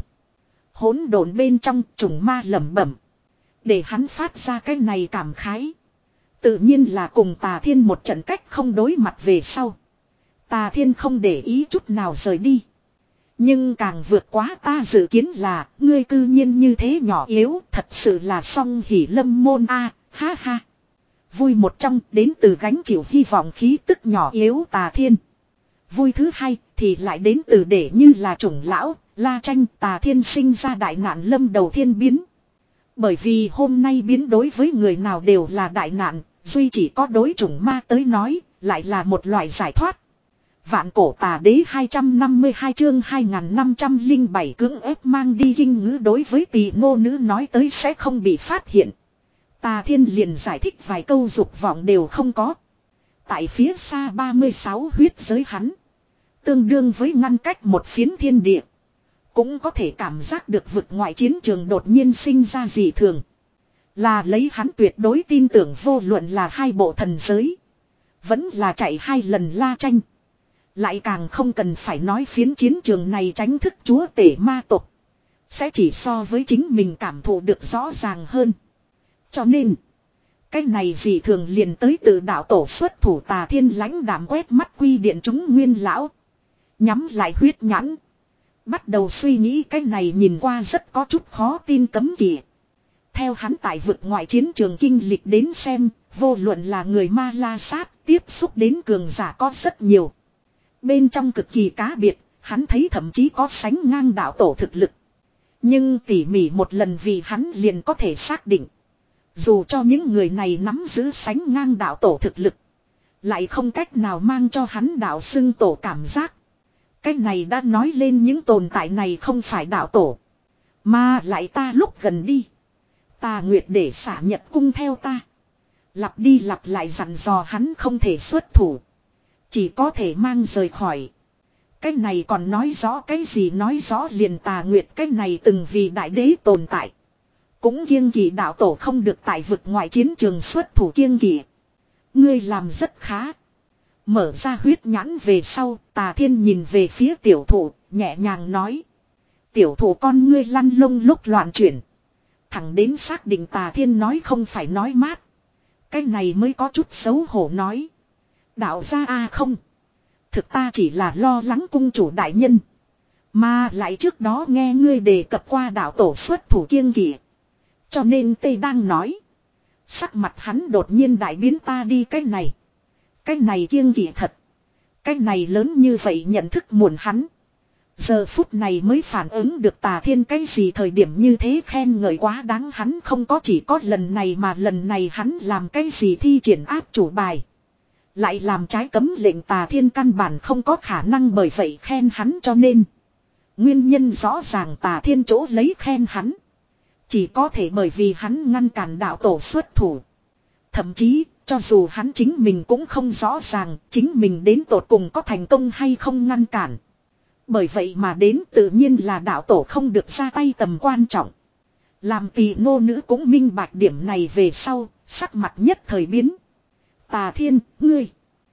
Hỗn độn bên trong trùng ma lẩm bẩm. Để hắn phát ra cái này cảm khái. Tự nhiên là cùng Tà Thiên một trận cách không đối mặt về sau. Tà Thiên không để ý chút nào rời đi. Nhưng càng vượt quá ta dự kiến là ngươi cư nhiên như thế nhỏ yếu thật sự là song hỉ lâm môn a ha ha. Vui một trong đến từ gánh chịu hy vọng khí tức nhỏ yếu Tà Thiên. Vui thứ hai thì lại đến từ để như là chủng lão, La Tranh Tà Thiên sinh ra đại nạn lâm đầu thiên biến. Bởi vì hôm nay biến đối với người nào đều là đại nạn, duy chỉ có đối chủng ma tới nói, lại là một loại giải thoát. Vạn cổ Tà Đế hai trăm năm mươi hai chương hai nghìn năm trăm lẻ bảy cưỡng ép mang đi kinh ngữ đối với Tỳ nô nữ nói tới sẽ không bị phát hiện. Tà Thiên liền giải thích vài câu dục vọng đều không có. Tại phía xa ba mươi sáu huyết giới hắn. Tương đương với ngăn cách một phiến thiên địa. Cũng có thể cảm giác được vực ngoại chiến trường đột nhiên sinh ra dị thường. Là lấy hắn tuyệt đối tin tưởng vô luận là hai bộ thần giới. Vẫn là chạy hai lần La Tranh. Lại càng không cần phải nói phiến chiến trường này tránh thức chúa tể ma tộc. Sẽ chỉ so với chính mình cảm thụ được rõ ràng hơn. Cho nên. Cái này gì thường liền tới từ đạo tổ xuất thủ Tà Thiên lãnh đạm quét mắt quy điện chúng nguyên lão. Nhắm lại huyết nhãn. Bắt đầu suy nghĩ cái này nhìn qua rất có chút khó tin cấm kỵ. Theo hắn tại vực ngoại chiến trường kinh lịch đến xem, vô luận là người Ma La Sát, tiếp xúc đến cường giả có rất nhiều. Bên trong cực kỳ cá biệt, hắn thấy thậm chí có sánh ngang đạo tổ thực lực. Nhưng tỉ mỉ một lần vì hắn liền có thể xác định. Dù cho những người này nắm giữ sánh ngang đạo tổ thực lực, lại không cách nào mang cho hắn đạo xưng tổ cảm giác. Cái này đã nói lên những tồn tại này không phải đạo tổ. Mà lại ta lúc gần đi. Tà Nguyệt để xả Nhật cung theo ta. Lặp đi lặp lại dặn dò hắn không thể xuất thủ. Chỉ có thể mang rời khỏi. Cái này còn nói rõ cái gì, nói rõ liền Tà Nguyệt cái này từng vì đại đế tồn tại. Cũng kiêng kỵ đạo tổ không được tại vực ngoại chiến trường xuất thủ kiêng kỵ. Ngươi làm rất khá. Mở ra huyết nhãn về sau, Tà Thiên nhìn về phía tiểu thụ, nhẹ nhàng nói. Tiểu thụ con ngươi lăn lông lúc loạn chuyển. Thẳng đến xác định Tà Thiên nói không phải nói mát. Cái này mới có chút xấu hổ nói. Đạo gia a không. Thực ta chỉ là lo lắng cung chủ đại nhân. Mà lại trước đó nghe ngươi đề cập qua đạo tổ xuất thủ kiêng kỵ. Cho nên Tây đang nói. Sắc mặt hắn đột nhiên đại biến ta đi cái này. Cái này kiêng kỵ thật. Cái này lớn như vậy nhận thức muộn hắn. Giờ phút này mới phản ứng được Tà Thiên cái gì thời điểm như thế khen ngợi quá đáng, hắn không có chỉ có lần này mà lần này hắn làm cái gì thi triển áp chủ bài. Lại làm trái cấm lệnh Tà Thiên căn bản không có khả năng bởi vậy khen hắn, cho nên. Nguyên nhân rõ ràng Tà Thiên chỗ lấy khen hắn. Chỉ có thể bởi vì hắn ngăn cản đạo tổ xuất thủ. Thậm chí, cho dù hắn chính mình cũng không rõ ràng chính mình đến tột cùng có thành công hay không ngăn cản. Bởi vậy mà đến tự nhiên là đạo tổ không được ra tay tầm quan trọng. Làm Tỳ nô nữ cũng minh bạch điểm này về sau, sắc mặt nhất thời biến. Tà Thiên, ngươi.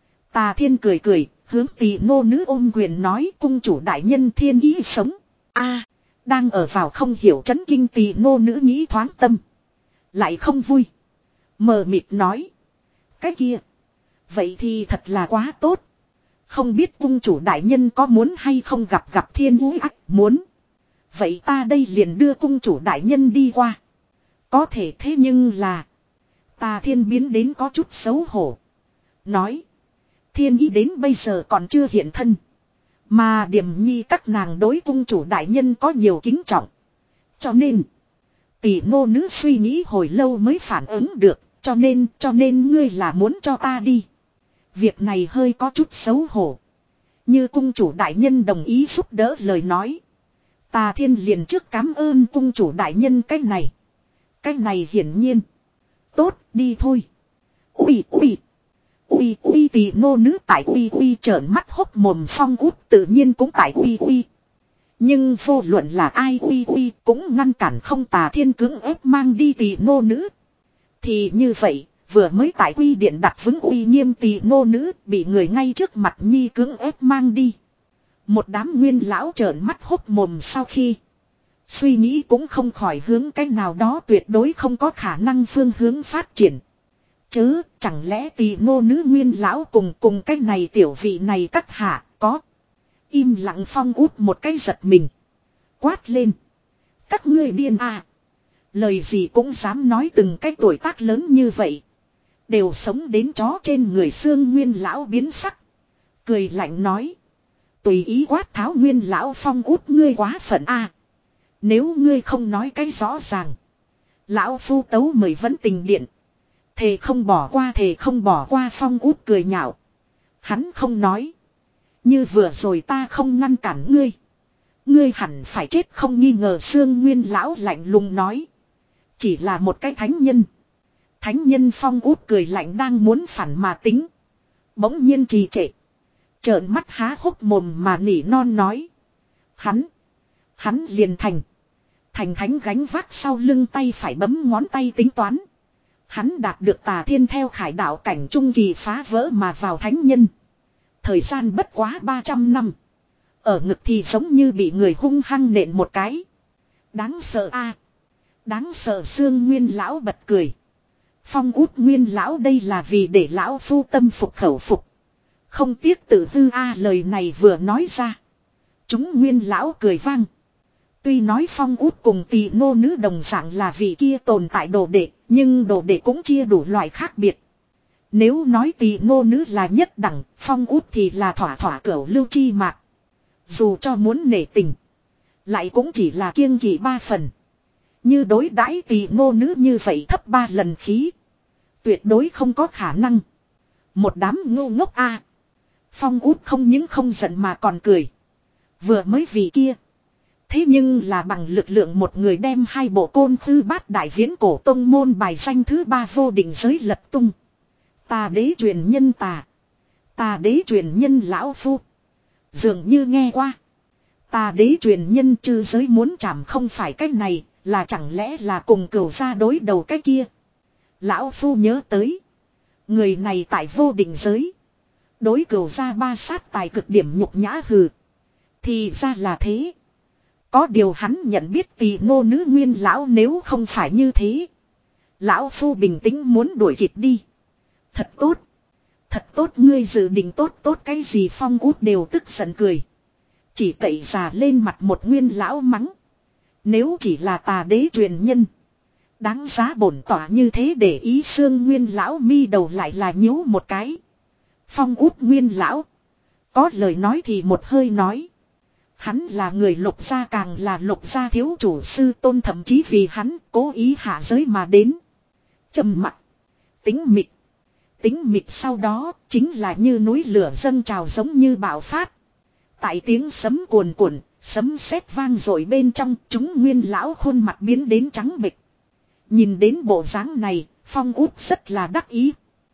Tà Thiên cười cười, hướng Tỳ nô nữ ôm quyền nói cung chủ đại nhân thiên ý sống. A, đang ở vào không hiểu chấn kinh Tỳ nô nữ nghĩ thoáng tâm. Lại không vui. Mờ mịt nói. Cái kia. Vậy thì thật là quá tốt. Không biết cung chủ đại nhân có muốn hay không gặp gặp thiên vũ ác muốn. Vậy ta đây liền đưa cung chủ đại nhân đi qua. Có thể thế nhưng là. Tà Thiên biến đến có chút xấu hổ. Nói. Thiên ý đến bây giờ còn chưa hiện thân. Mà Điềm Nhi các nàng đối cung chủ đại nhân có nhiều kính trọng. Cho nên. Tỷ nô nữ suy nghĩ hồi lâu mới phản ứng được. Cho nên, cho nên ngươi là muốn cho ta đi. Việc này hơi có chút xấu hổ. Như cung chủ đại nhân đồng ý giúp đỡ lời nói. Tà Thiên liền trước cảm ơn cung chủ đại nhân cách này. Cách này hiển nhiên. Tốt, đi thôi. Ui ui. Ui ui tỳ nô nữ tại ui ui trợn mắt hốc mồm Phong Út tự nhiên cũng tại ui ui. Nhưng vô luận là ai ui ui cũng ngăn cản không Tà Thiên cưỡng ép mang đi tỳ nô nữ. Thì như vậy. Vừa mới tại quy điện đặt vững uy nghiêm tỳ nô nữ bị người ngay trước mặt nhi cưỡng ép mang đi. Một đám nguyên lão trợn mắt hốc mồm sau khi. Suy nghĩ cũng không khỏi hướng cái nào đó tuyệt đối không có khả năng phương hướng phát triển. Chớ chẳng lẽ tỳ nô nữ nguyên lão cùng cùng cái này tiểu vị này các hạ có. Im lặng Phong Út một cái giật mình. Quát lên. Các ngươi điên à. Lời gì cũng dám nói từng cái tuổi tác lớn như vậy. Đều sống đến chó trên người xương nguyên lão biến sắc. Cười lạnh nói. Tùy ý quát tháo nguyên lão Phong Út ngươi quá phận a. À, nếu ngươi không nói cái rõ ràng. Lão phu tấu mời vẫn tình điện. Thề không bỏ qua thề không bỏ qua Phong Út cười nhạo. Hắn không nói. Như vừa rồi ta không ngăn cản ngươi. Ngươi hẳn phải chết không nghi ngờ xương nguyên lão lạnh lùng nói. Chỉ là một cái thánh nhân. Thánh nhân Phong Út cười lạnh đang muốn phản mà tính. Bỗng nhiên trì trệ. Trợn mắt há hốc mồm mà nỉ non nói. Hắn. Hắn liền thành. Thành thánh gánh vác sau lưng tay phải bấm ngón tay tính toán. Hắn đạt được Tà Thiên theo khải đạo cảnh trung kỳ phá vỡ mà vào thánh nhân. Thời gian bất quá ba trăm năm. Ở ngực thì giống như bị người hung hăng nện một cái. Đáng sợ a, đáng sợ xương nguyên lão bật cười. Phong Út Nguyên lão đây là vì để lão phu tâm phục khẩu phục. Không tiếc tự hư a lời này vừa nói ra. Chúng Nguyên lão cười vang. Tuy nói Phong Út cùng Tỳ nô nữ đồng dạng là vị kia tồn tại đồ đệ, nhưng đồ đệ cũng chia đủ loại khác biệt. Nếu nói Tỳ nô nữ là nhất đẳng, Phong Út thì là thỏa thỏa cửu lưu chi mạc. Dù cho muốn nể tình, lại cũng chỉ là kiêng kỵ ba phần. Như đối đãi Tỳ nô nữ như vậy thấp ba lần khí, tuyệt đối không có khả năng. Một đám ngu ngốc a. Phong Út không những không giận mà còn cười. Vừa mới vì kia, thế nhưng là bằng lực lượng một người đem hai bộ côn thư bát đại viễn cổ tông môn bài danh thứ ba vô định giới lật tung. Tà đế truyền nhân tà. Tà đế truyền nhân lão phu. Dường như nghe qua. Tà đế truyền nhân chư giới muốn chạm không phải cái này, là chẳng lẽ là cùng cửu gia đối đầu cái kia. Lão phu nhớ tới. Người này tại vô định giới. Đối cửu gia ba sát tài cực điểm nhục nhã hừ. Thì ra là thế. Có điều hắn nhận biết Tỳ nô nữ Nguyên lão nếu không phải như thế. Lão phu bình tĩnh muốn đuổi kịp đi. Thật tốt. Thật tốt ngươi dự định tốt tốt cái gì Phong Út đều tức giận cười. Chỉ cậy già lên mặt một Nguyên lão mắng. Nếu chỉ là tà đế truyền nhân. Đáng giá bổn tỏa như thế để ý xương Nguyên lão mi đầu lại là nhíu một cái. Phong Út Nguyên lão. Có lời nói thì một hơi nói. Hắn là người Lục gia càng là Lục gia thiếu chủ sư tôn thậm chí vì hắn cố ý hạ giới mà đến. Trầm mặc. Tính mịt. Tính mịt sau đó chính là như núi lửa dâng trào giống như bạo phát. Tại tiếng sấm cuồn cuộn, sấm sét vang dội bên trong chúng Nguyên lão khuôn mặt biến đến trắng bệch. Nhìn đến bộ dáng này, Phong Út rất là đắc ý.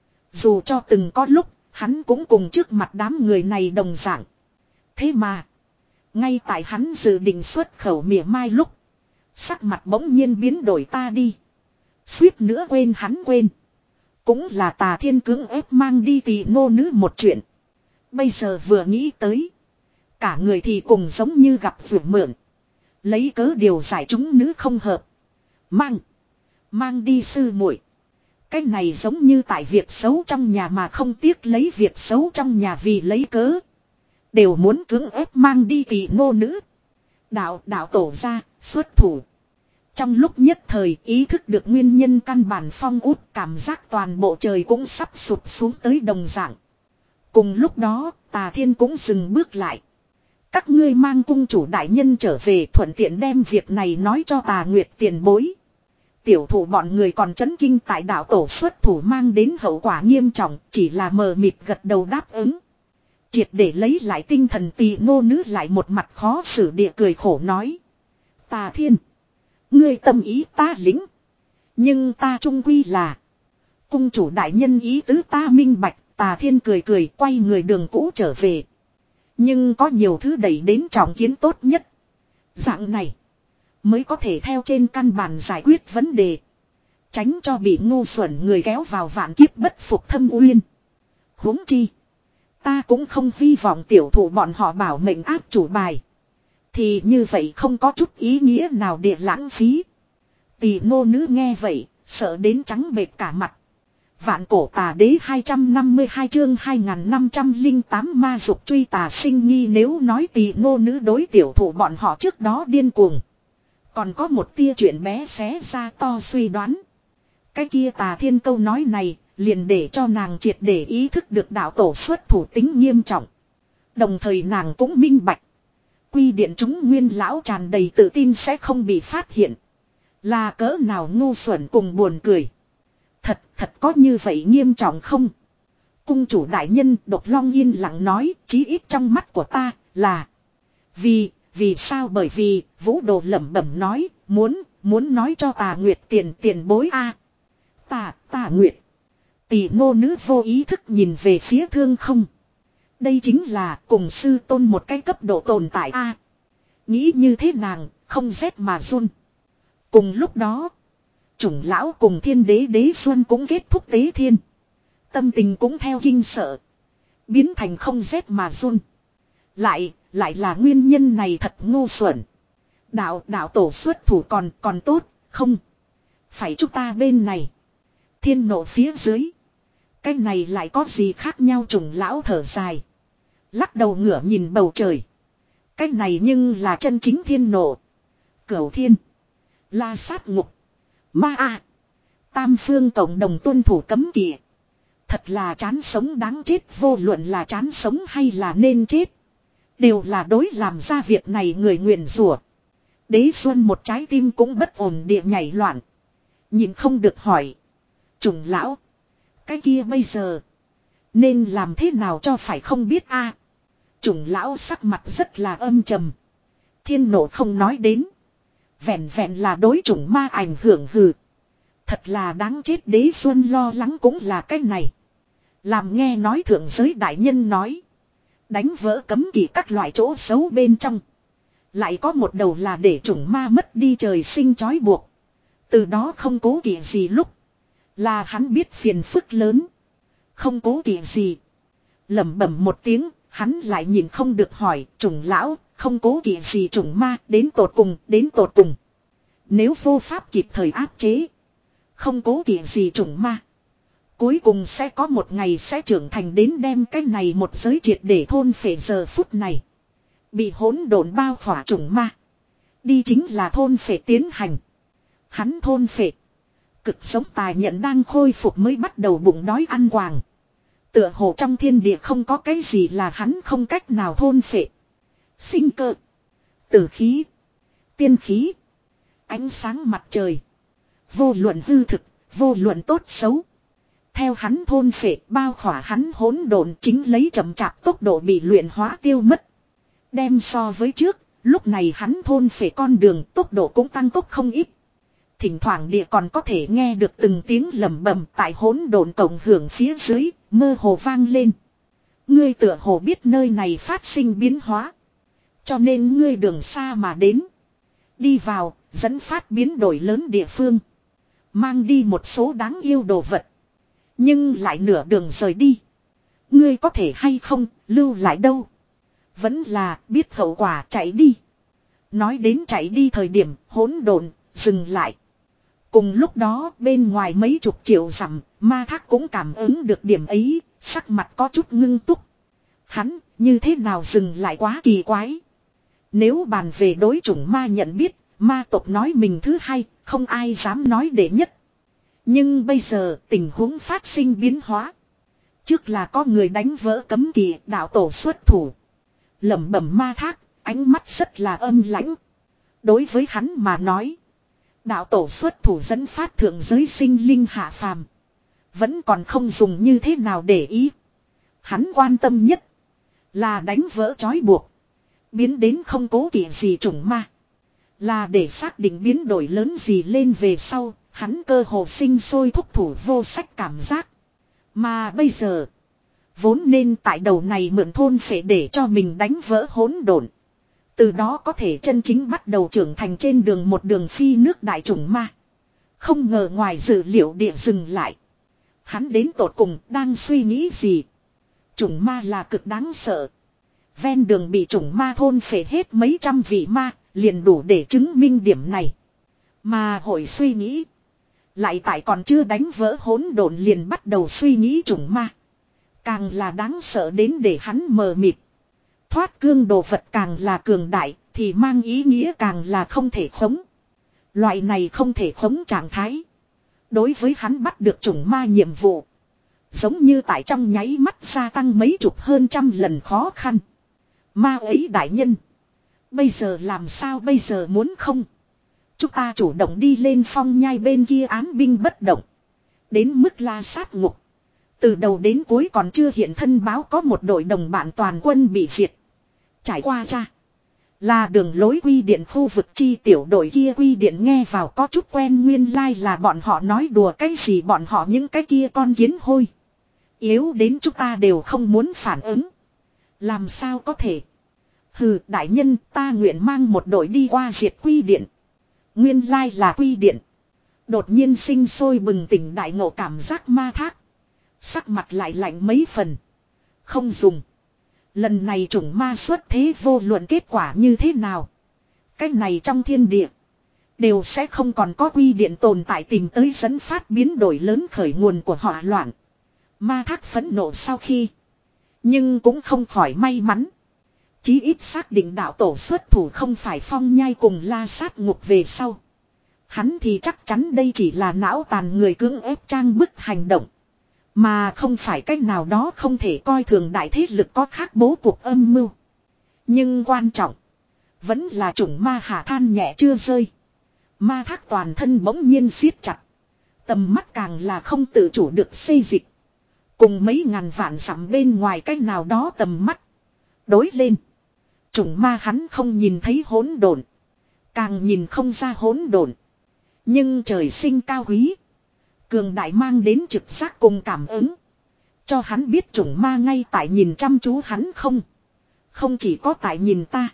Dù cho từng có lúc, hắn cũng cùng trước mặt đám người này đồng dạng. Thế mà, ngay tại hắn dự định xuất khẩu mỉa mai lúc, sắc mặt bỗng nhiên biến đổi ta đi. Suýt nữa quên hắn quên. Cũng là Tà Thiên cưỡng ép mang đi Tỳ nô nữ một chuyện. Bây giờ vừa nghĩ tới, cả người thì cùng giống như gặp vượt mượn. Lấy cớ điều giải chúng nữ không hợp. Mang. Mang đi sư muội. Cái này giống như tại việc xấu trong nhà mà không tiếc lấy việc xấu trong nhà vì lấy cớ. Đều muốn cưỡng ép mang đi Tỳ nô nữ. Đạo đạo tổ ra, xuất thủ. Trong lúc nhất thời ý thức được nguyên nhân căn bản Phong Út cảm giác toàn bộ trời cũng sắp sụp xuống tới đồng dạng. Cùng lúc đó, Tà Thiên cũng dừng bước lại. Các ngươi mang cung chủ đại nhân trở về thuận tiện đem việc này nói cho Tà Nguyệt tiền bối. Tiểu thủ bọn người còn chấn kinh tại đạo tổ xuất thủ mang đến hậu quả nghiêm trọng, chỉ là mờ mịt gật đầu đáp ứng. Triệt để lấy lại tinh thần Tỳ nô nữ lại một mặt khó xử địa cười khổ nói. Tà Thiên, ngươi tâm ý ta lĩnh. Nhưng ta trung quy là cung chủ đại nhân ý tứ ta minh bạch. Tà Thiên cười cười quay người đường cũ trở về. Nhưng có nhiều thứ đẩy đến trọng kiến tốt nhất. Dạng này mới có thể theo trên căn bản giải quyết vấn đề. Tránh cho bị ngu xuẩn người kéo vào vạn kiếp bất phục thâm uyên. Huống chi, ta cũng không hy vọng tiểu thủ bọn họ bảo mệnh áp chủ bài. Thì như vậy không có chút ý nghĩa nào để lãng phí. Tỳ nô nữ nghe vậy, sợ đến trắng bệch cả mặt. Vạn cổ tà đế hai trăm năm mươi hai chương hai nghìn năm trăm lẻ tám ma dục truy tà sinh nghi nếu nói tỳ nô nữ đối tiểu thủ bọn họ trước đó điên cuồng. Còn có một tia chuyện bé xé ra to suy đoán. Cái kia Tà Thiên câu nói này liền để cho nàng triệt để ý thức được đạo tổ xuất thủ tính nghiêm trọng. Đồng thời nàng cũng minh bạch. Quy điện chúng Nguyên lão tràn đầy tự tin sẽ không bị phát hiện. Là cỡ nào ngu xuẩn cùng buồn cười. Thật, thật có như vậy nghiêm trọng không? Cung chủ đại nhân Độc Long yên lặng nói, chí ít trong mắt của ta, là. Vì, vì sao bởi vì, Vũ Đồ lẩm bẩm nói, muốn, muốn nói cho Tà Nguyệt tiền tiền bối a. Tà, Tà Nguyệt. Tỷ nô nữ vô ý thức nhìn về phía Thương Không. Đây chính là cùng sư tôn một cái cấp độ tồn tại a. Nghĩ như thế nàng, không rét mà run. Cùng lúc đó, chủng lão cùng Thiên Đế Đế Xuân cũng kết thúc tế thiên. Tâm tình cũng theo kinh sợ, biến thành không rét mà run. Lại, lại là nguyên nhân này thật ngu xuẩn. Đạo, đạo tổ xuất thủ còn, còn tốt, không. Phải chúng ta bên này. Thiên nộ phía dưới. Cái này lại có gì khác nhau, trùng lão thở dài. Lắc đầu ngửa nhìn bầu trời. Cái này nhưng là chân chính thiên nộ. Cửu thiên. La sát ngục. Ma a. Tam phương cộng đồng tuân thủ cấm kỵ. Thật là chán sống đáng chết, vô luận là chán sống hay là nên chết. Đều là đối làm ra việc này người nguyền rủa. Đế Xuân một trái tim cũng bất ổn địa nhảy loạn. Nhìn không được hỏi. Trùng lão. Cái kia bây giờ. Nên làm thế nào cho phải không biết a. Trùng lão sắc mặt rất là âm trầm. Thiên nộ không nói đến. Vẹn vẹn là đối chủng ma ảnh hưởng hừ. Thật là đáng chết, Đế Xuân lo lắng cũng là cái này. Làm nghe nói thượng giới đại nhân nói. Đánh vỡ cấm kỵ các loại chỗ xấu bên trong. Lại có một đầu là để chủng ma mất đi trời sinh trói buộc. Từ đó không cố kỵ gì lúc. Là hắn biết phiền phức lớn. Không cố kỵ gì. Lẩm bẩm một tiếng, hắn lại nhìn không được hỏi, trùng lão, không cố kỵ gì trùng ma, đến tột cùng, đến tột cùng. Nếu vô pháp kịp thời áp chế. Không cố kỵ gì trùng ma. Cuối cùng sẽ có một ngày sẽ trưởng thành đến đem cái này một giới triệt để thôn phệ, giờ phút này. Bị hỗn độn bao khỏa trùng ma. Đi chính là thôn phệ tiến hành. Hắn thôn phệ. Cực sống tài nhận đang khôi phục mới bắt đầu bụng đói ăn quàng. Tựa hồ trong thiên địa không có cái gì là hắn không cách nào thôn phệ. Sinh cơ. Tử khí. Tiên khí. Ánh sáng mặt trời. Vô luận hư thực, vô luận tốt xấu. Theo hắn thôn phệ, bao khỏa hắn hỗn độn chính lấy chậm chạp tốc độ bị luyện hóa tiêu mất. Đem so với trước, lúc này hắn thôn phệ con đường tốc độ cũng tăng tốc không ít. Thỉnh thoảng địa còn có thể nghe được từng tiếng lẩm bẩm tại hỗn độn cộng hưởng phía dưới, mơ hồ vang lên. Ngươi tựa hồ biết nơi này phát sinh biến hóa. Cho nên ngươi đường xa mà đến. Đi vào, dẫn phát biến đổi lớn địa phương. Mang đi một số đáng yêu đồ vật. Nhưng lại nửa đường rời đi. Ngươi có thể hay không, lưu lại đâu. Vẫn là biết hậu quả chạy đi. Nói đến chạy đi thời điểm hỗn độn, dừng lại. Cùng lúc đó bên ngoài mấy chục triệu dặm, ma thác cũng cảm ứng được điểm ấy, sắc mặt có chút ngưng túc. Hắn, như thế nào dừng lại quá kỳ quái. Nếu bàn về đối chủng ma nhận biết, ma tộc nói mình thứ hai, không ai dám nói đệ nhất. Nhưng bây giờ tình huống phát sinh biến hóa. Trước là có người đánh vỡ cấm kỵ, đạo tổ xuất thủ. Lẩm bẩm ma thác, ánh mắt rất là âm lãnh. Đối với hắn mà nói, đạo tổ xuất thủ dẫn phát thượng giới sinh linh hạ phàm. Vẫn còn không dùng như thế nào để ý. Hắn quan tâm nhất là đánh vỡ trói buộc. Biến đến không cố kỵ gì chủng ma. Là để xác định biến đổi lớn gì lên về sau. Hắn cơ hồ sinh sôi thúc thủ vô sách cảm giác. Mà bây giờ, vốn nên tại đầu này mượn thôn phệ để cho mình đánh vỡ hỗn độn. Từ đó có thể chân chính bắt đầu trưởng thành trên đường một đường phi nước đại chủng ma. Không ngờ ngoài dự liệu địa dừng lại. Hắn đến tột cùng đang suy nghĩ gì. Chủng ma là cực đáng sợ. Ven đường bị chủng ma thôn phệ hết mấy trăm vị ma, liền đủ để chứng minh điểm này. Mà hội suy nghĩ. Lại tại còn chưa đánh vỡ hỗn độn liền bắt đầu suy nghĩ chủng ma. Càng là đáng sợ đến để hắn mờ mịt. Thoát cương đồ vật càng là cường đại thì mang ý nghĩa càng là không thể khống. Loại này không thể khống trạng thái. Đối với hắn bắt được chủng ma nhiệm vụ. Giống như tại trong nháy mắt gia tăng mấy chục hơn trăm lần khó khăn. Ma ấy đại nhân. Bây giờ làm sao bây giờ muốn không? Chúng ta chủ động đi lên phong nhai bên kia án binh bất động. Đến mức la sát ngục. Từ đầu đến cuối còn chưa hiện thân báo có một đội đồng bạn toàn quân bị diệt. Trải qua cha. Là đường lối quy điện khu vực chi tiểu đội kia quy điện nghe vào có chút quen, nguyên lai like là bọn họ nói đùa cái gì bọn họ những cái kia con kiến hôi. Yếu đến chúng ta đều không muốn phản ứng. Làm sao có thể. Hừ đại nhân ta nguyện mang một đội đi qua diệt quy điện. Nguyên lai là quy điện. Đột nhiên sinh sôi bừng tỉnh đại ngộ cảm giác ma thác. Sắc mặt lại lạnh mấy phần. Không dùng. Lần này chủng ma xuất thế vô luận kết quả như thế nào. Cái này trong thiên địa. đều sẽ không còn có quy điện tồn tại tìm tới dẫn phát biến đổi lớn khởi nguồn của hỏa loạn. Ma Thác phẫn nộ sau khi, nhưng cũng không khỏi may mắn. Chí ít xác định đạo tổ xuất thủ không phải Phong Nhai cùng La Sát Ngục về sau. Hắn thì chắc chắn đây chỉ là não tàn người cưỡng ép trang bức hành động. Mà không phải cách nào đó không thể coi thường đại thế lực có khác bố cuộc âm mưu. Nhưng quan trọng, vẫn là chủng ma hạ than nhẹ chưa rơi. Ma Thác toàn thân bỗng nhiên siết chặt. Tầm mắt càng là không tự chủ được xây dịch. Cùng mấy ngàn vạn dặm bên ngoài cách nào đó tầm mắt. Đối lên. Chủng ma hắn không nhìn thấy hỗn độn, càng nhìn không ra hỗn độn. Nhưng trời sinh cao quý, cường đại mang đến trực giác cùng cảm ứng. Cho hắn biết chủng ma ngay tại nhìn chăm chú hắn không. Không chỉ có tại nhìn ta.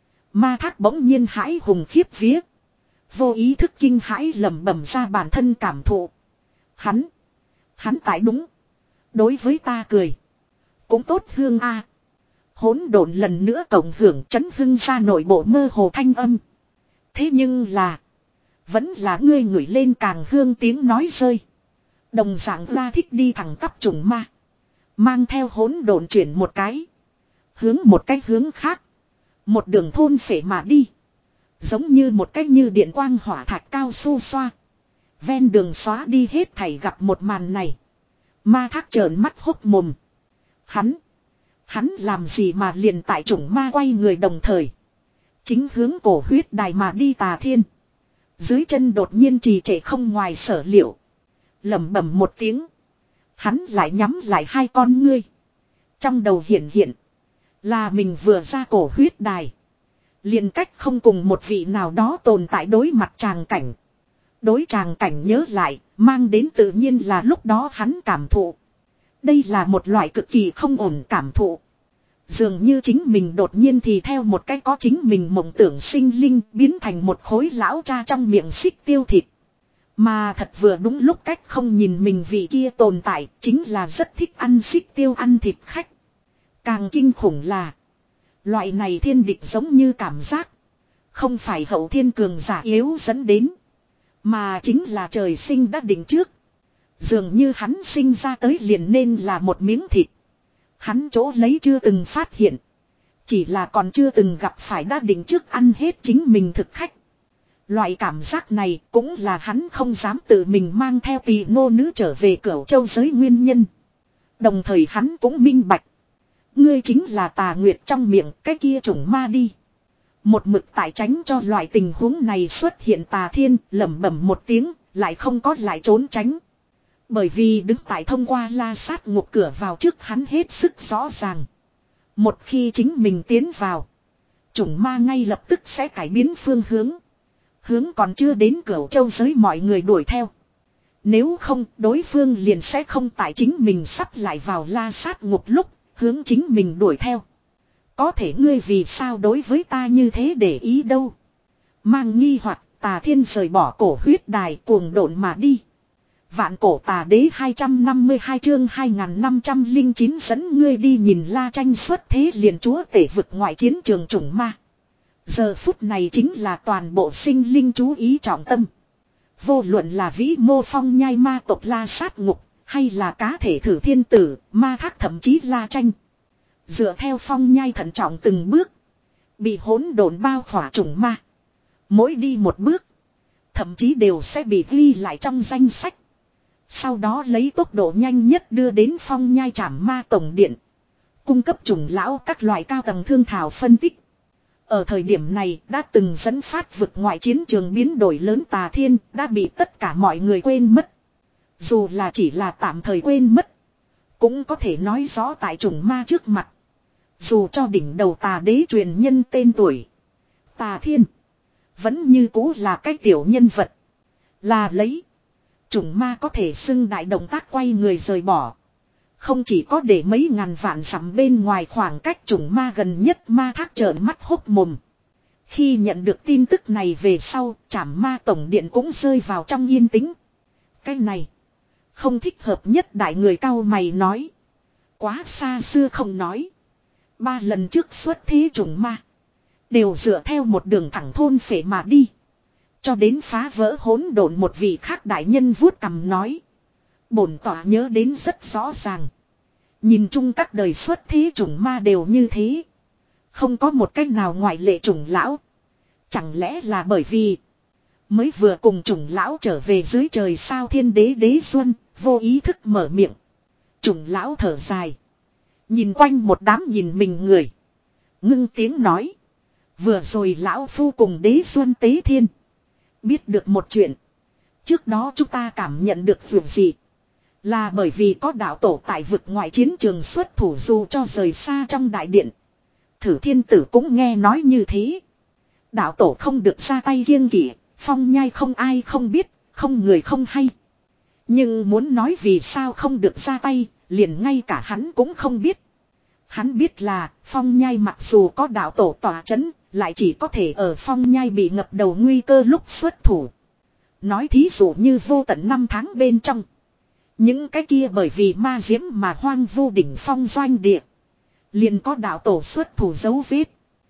Ma Thác bỗng nhiên hãi hùng khiếp vía. Vô ý thức kinh hãi lẩm bẩm ra bản thân cảm thụ. Hắn. Hắn tại đúng. Đối với ta cười. Cũng tốt hương a. Hỗn độn lần nữa cộng hưởng chấn hưng ra nội bộ mơ hồ thanh âm. Thế nhưng là. Vẫn là ngươi ngửi lên càng hương tiếng nói rơi. Đồng dạng ra thích đi thẳng tắp trùng ma. Mang theo hỗn độn chuyển một cái. Hướng một cái hướng khác. Một đường thôn phệ mà đi. Giống như một cách như điện quang hỏa thạch cao su xoa. Ven đường xóa đi hết thảy gặp một màn này. Ma Thác trợn mắt hốc mồm. Hắn. Hắn làm gì mà liền tại chủng ma quay người đồng thời. Chính hướng cổ huyết đài mà đi Tà Thiên. Dưới chân đột nhiên trì trệ không ngoài sở liệu. Lẩm bẩm một tiếng. Hắn lại nhắm lại hai con ngươi. Trong đầu hiện hiện. Là mình vừa ra cổ huyết đài. Liền cách không cùng một vị nào đó tồn tại đối mặt tràng cảnh. Đối tràng cảnh nhớ lại, mang đến tự nhiên là lúc đó hắn cảm thụ. Đây là một loại cực kỳ không ổn cảm thụ. Dường như chính mình đột nhiên thì theo một cách có chính mình mộng tưởng sinh linh biến thành một khối lão cha trong miệng xích tiêu thịt. Mà thật vừa đúng lúc cách không nhìn mình vị kia tồn tại chính là rất thích ăn xích tiêu ăn thịt khách. Càng kinh khủng là loại này thiên địch giống như cảm giác. Không phải hậu thiên cường giả yếu dẫn đến. Mà chính là trời sinh đã định trước. Dường như hắn sinh ra tới liền nên là một miếng thịt. Hắn chỗ lấy chưa từng phát hiện. Chỉ là còn chưa từng gặp phải đã định trước ăn hết chính mình thực khách. Loại cảm giác này cũng là hắn không dám tự mình mang theo tỳ nô nữ trở về Cửu Châu giới nguyên nhân. Đồng thời hắn cũng minh bạch. Ngươi chính là Tà Nguyệt trong miệng cái kia chủng ma đi. Một mực tại tránh cho loại tình huống này xuất hiện Tà Thiên lẩm bẩm một tiếng, lại không có lại trốn tránh. Bởi vì đứng tại thông qua La Sát Ngục cửa vào trước hắn hết sức rõ ràng. Một khi chính mình tiến vào, chủng ma ngay lập tức sẽ cải biến phương hướng. Hướng còn chưa đến Cửu Châu giới mọi người đuổi theo. Nếu không, đối phương liền sẽ không tại chính mình sắp lại vào La Sát Ngục lúc, hướng chính mình đuổi theo. Có thể ngươi vì sao đối với ta như thế để ý đâu. Mang nghi hoặc Tà Thiên rời bỏ cổ huyết đài cuồng độn mà đi. Vạn cổ tà đế hai trăm năm mươi hai chương hai nghìn năm trăm lẻ chín dẫn ngươi đi nhìn La Tranh xuất thế liền chúa tể vực ngoại chiến trường chủng ma. Giờ phút này chính là toàn bộ sinh linh chú ý trọng tâm. Vô luận là vĩ mô Phong Nhai ma tộc La Sát Ngục, hay là cá thể thử thiên tử, Ma Thác thậm chí La Tranh. Dựa theo Phong Nhai thận trọng từng bước, bị hỗn độn bao khỏa chủng ma. Mỗi đi một bước, thậm chí đều sẽ bị ghi lại trong danh sách. Sau đó lấy tốc độ nhanh nhất đưa đến Phong Nhai Trảm Ma Tổng Điện. Cung cấp chủng lão các loại cao tầng thương thảo phân tích. Ở thời điểm này đã từng dẫn phát vực ngoại chiến trường biến đổi lớn Tà Thiên đã bị tất cả mọi người quên mất. Dù là chỉ là tạm thời quên mất. Cũng có thể nói rõ tại chủng ma trước mặt. Dù cho đỉnh đầu tà đế truyền nhân tên tuổi. Tà Thiên. Vẫn như cũ là cái tiểu nhân vật. Là lấy. Chủng ma có thể xưng đại động tác quay người rời bỏ. Không chỉ có để mấy ngàn vạn dặm bên ngoài khoảng cách chủng ma gần nhất Ma Thác trợn mắt hốc mồm. Khi nhận được tin tức này về sau, Trảm Ma Tổng Điện cũng rơi vào trong yên tĩnh. Cái này, không thích hợp nhất đại người cao mày nói. Quá xa xưa không nói. Ba lần trước xuất thế chủng ma. Đều dựa theo một đường thẳng thôn phệ mà đi. Cho đến phá vỡ hỗn độn một vị khác đại nhân vuốt cằm nói. Bổn tỏa nhớ đến rất rõ ràng. Nhìn chung các đời xuất thế chủng ma đều như thế. Không có một cách nào ngoại lệ chủng lão. Chẳng lẽ là bởi vì mới vừa cùng chủng lão trở về dưới trời sao thiên đế đế xuân, vô ý thức mở miệng. Chủng lão thở dài. Nhìn quanh một đám nhìn mình người. Ngưng tiếng nói. Vừa rồi lão phu cùng đế xuân tế thiên. Biết được một chuyện. Trước đó chúng ta cảm nhận được việc gì. Là bởi vì có đạo tổ tại vực ngoại chiến trường xuất thủ dù cho rời xa trong đại điện. Thử thiên tử cũng nghe nói như thế. Đạo tổ không được ra tay kiêng kỵ. Phong nhai không ai không biết. Không người không hay. Nhưng muốn nói vì sao không được ra tay. Liền ngay cả hắn cũng không biết. Hắn biết là phong nhai mặc dù có đạo tổ tỏa chấn. Lại chỉ có thể ở phong nhai bị ngập đầu nguy cơ lúc xuất thủ. Nói thí dụ như vô tận năm tháng bên trong. Những cái kia bởi vì ma diễm mà hoang vu đỉnh phong doanh địa. Liền có đạo tổ xuất thủ dấu vết.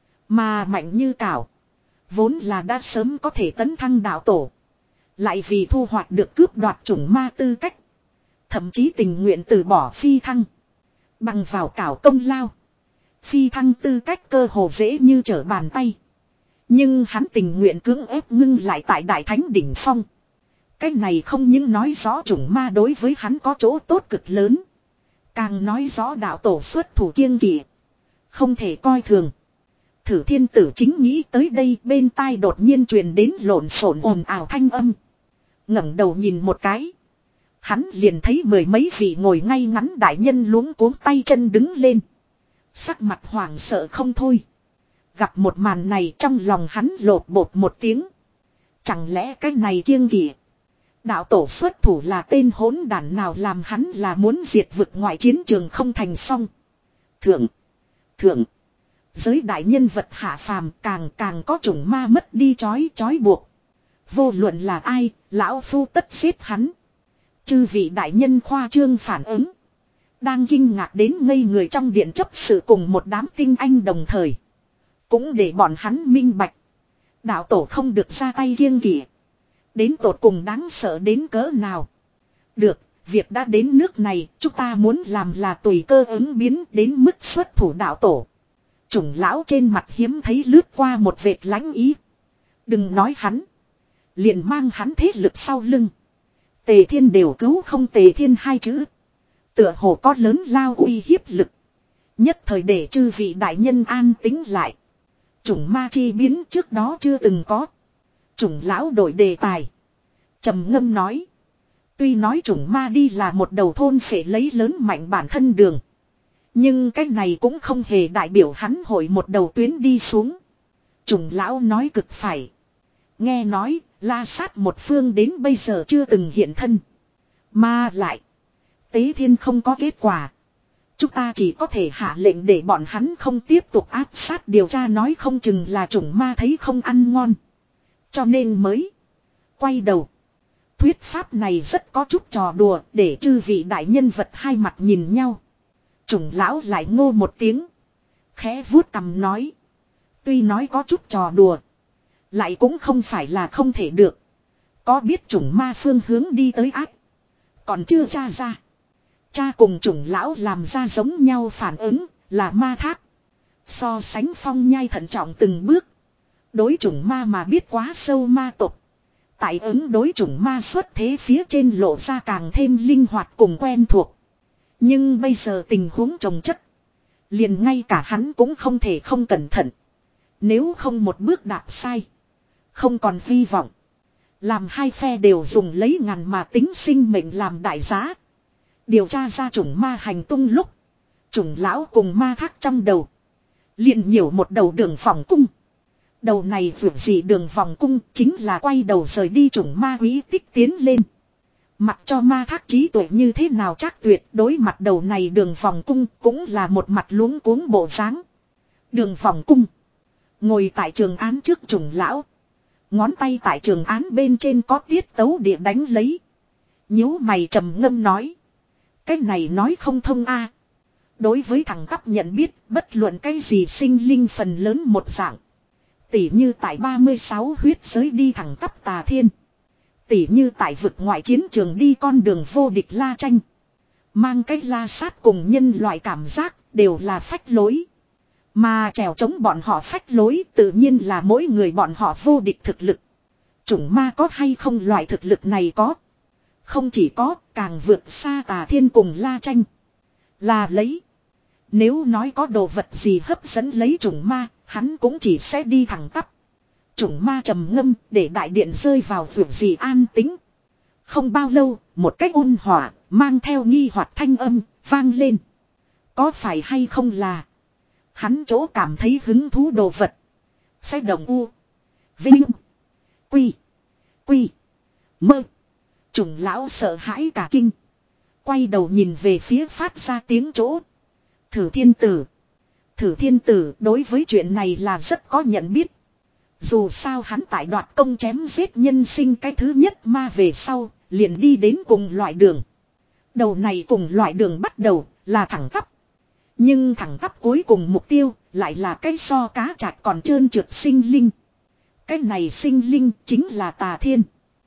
Mà mạnh như cảo. Vốn là đã sớm có thể tấn thăng đạo tổ. Lại vì thu hoạch được cướp đoạt chủng ma tư cách. Thậm chí tình nguyện từ bỏ phi thăng. Bằng vào cảo công lao. Phi thăng tư cách cơ hồ dễ như trở bàn tay. Nhưng hắn tình nguyện cưỡng ép ngưng lại tại đại thánh đỉnh phong. Cái này không những nói rõ chủng ma đối với hắn có chỗ tốt cực lớn. Càng nói rõ đạo tổ xuất thủ kiêng kỵ. Không thể coi thường. Thử thiên tử chính nghĩ tới đây bên tai đột nhiên truyền đến lộn xộn ồn ào thanh âm. Ngẩng đầu nhìn một cái. Hắn liền thấy mười mấy vị ngồi ngay ngắn đại nhân luống cuống tay chân đứng lên. Sắc mặt hoảng sợ không thôi. Gặp một màn này trong lòng hắn lột bột một tiếng. Chẳng lẽ cái này kiêng kỵ. Đạo tổ xuất thủ là tên hỗn đản nào làm hắn là muốn diệt vực ngoại chiến trường không thành xong. Thượng. Thượng. Giới đại nhân vật hạ phàm càng càng có chủng ma mất đi chói chói buộc. Vô luận là ai, lão phu tất giết hắn. Chư vị đại nhân khoa trương phản ứng. Đang kinh ngạc đến ngây người trong điện chấp sự cùng một đám tinh anh đồng thời. Cũng để bọn hắn minh bạch. Đạo tổ không được ra tay kiêng kỵ. Đến tột cùng đáng sợ đến cỡ nào. Được, việc đã đến nước này, chúng ta muốn làm là tùy cơ ứng biến đến mức xuất thủ đạo tổ. Chủng lão trên mặt hiếm thấy lướt qua một vệt lãnh ý. Đừng nói hắn. Liền mang hắn thế lực sau lưng. Tề thiên đều cứu không tề thiên hai chữ. Tựa hồ có lớn lao uy hiếp lực. Nhất thời để chư vị đại nhân an tính lại. Chủng ma chi biến trước đó chưa từng có. Chủng lão đổi đề tài. Trầm ngâm nói. Tuy nói chủng ma đi là một đầu thôn phệ lấy lớn mạnh bản thân đường. Nhưng cái này cũng không hề đại biểu hắn hội một đầu tuyến đi xuống. Chủng lão nói cực phải. Nghe nói La Sát một phương đến bây giờ chưa từng hiện thân. Mà lại. Tế thiên không có kết quả. Chúng ta chỉ có thể hạ lệnh để bọn hắn không tiếp tục áp sát điều tra nói không chừng là chủng ma thấy không ăn ngon. Cho nên mới quay đầu. Thuyết pháp này rất có chút trò đùa để chư vị đại nhân vật hai mặt nhìn nhau. Chủng lão lại ngô một tiếng. Khẽ vuốt cằm nói. Tuy nói có chút trò đùa. Lại cũng không phải là không thể được. Có biết chủng ma phương hướng đi tới ác. Còn chưa tra ra. Cha cùng chủng lão làm ra giống nhau phản ứng là ma thác. So sánh phong nhai thận trọng từng bước. Đối chủng ma mà biết quá sâu ma tộc. Tại ứng đối chủng ma xuất thế phía trên lộ ra càng thêm linh hoạt cùng quen thuộc. Nhưng bây giờ tình huống chồng chất. Liền ngay cả hắn cũng không thể không cẩn thận. Nếu không một bước đạp sai. Không còn hy vọng. Làm hai phe đều dùng lấy ngàn mà tính sinh mệnh làm đại giá. Điều tra ra chủng ma hành tung lúc. Chủng lão cùng ma thác trong đầu. Liền nhiều một đầu đường vòng cung. Đầu này vượt gì đường vòng cung chính là quay đầu rời đi chủng ma quý tích tiến lên. Mặc cho ma thác trí tuệ như thế nào chắc tuyệt đối mặt đầu này đường vòng cung cũng là một mặt luống cuống bộ dáng. Đường vòng cung. Ngồi tại trường án trước chủng lão. Ngón tay tại trường án bên trên có tiết tấu địa đánh lấy. Nhíu mày trầm ngâm nói. Cái này nói không thông a. Đối với thằng cắp nhận biết bất luận cái gì sinh linh phần lớn một dạng. Tỉ như tại ba mươi sáu huyết giới đi thẳng tắp tà thiên. Tỉ như tại vực ngoại chiến trường đi con đường vô địch La Tranh. Mang cách la sát cùng nhân loại cảm giác đều là phách lối. Mà trèo chống bọn họ phách lối tự nhiên là mỗi người bọn họ vô địch thực lực. Chủng ma có hay không loại thực lực này có. Không chỉ có, càng vượt xa tà thiên cùng La Tranh. Là lấy. Nếu nói có đồ vật gì hấp dẫn lấy chủng ma, hắn cũng chỉ sẽ đi thẳng tắp. Chủng ma trầm ngâm để đại điện rơi vào vượt gì an tĩnh. Không bao lâu, một cách ôn hòa, mang theo nghi hoặc thanh âm, vang lên. Có phải hay không là hắn chỗ cảm thấy hứng thú đồ vật. Sẽ đồng u. Vinh. Quy. Quy. Mơ. Chủng lão sợ hãi cả kinh. Quay đầu nhìn về phía phát ra tiếng chỗ. Thử thiên tử. Thử thiên tử đối với chuyện này là rất có nhận biết. Dù sao hắn tại đoạt công chém giết nhân sinh cái thứ nhất ma về sau, liền đi đến cùng loại đường. Đầu này cùng loại đường bắt đầu là thẳng tắp. Nhưng thẳng tắp cuối cùng mục tiêu lại là cái so cá chạch còn trơn trượt sinh linh. Cái này sinh linh chính là tà thiên.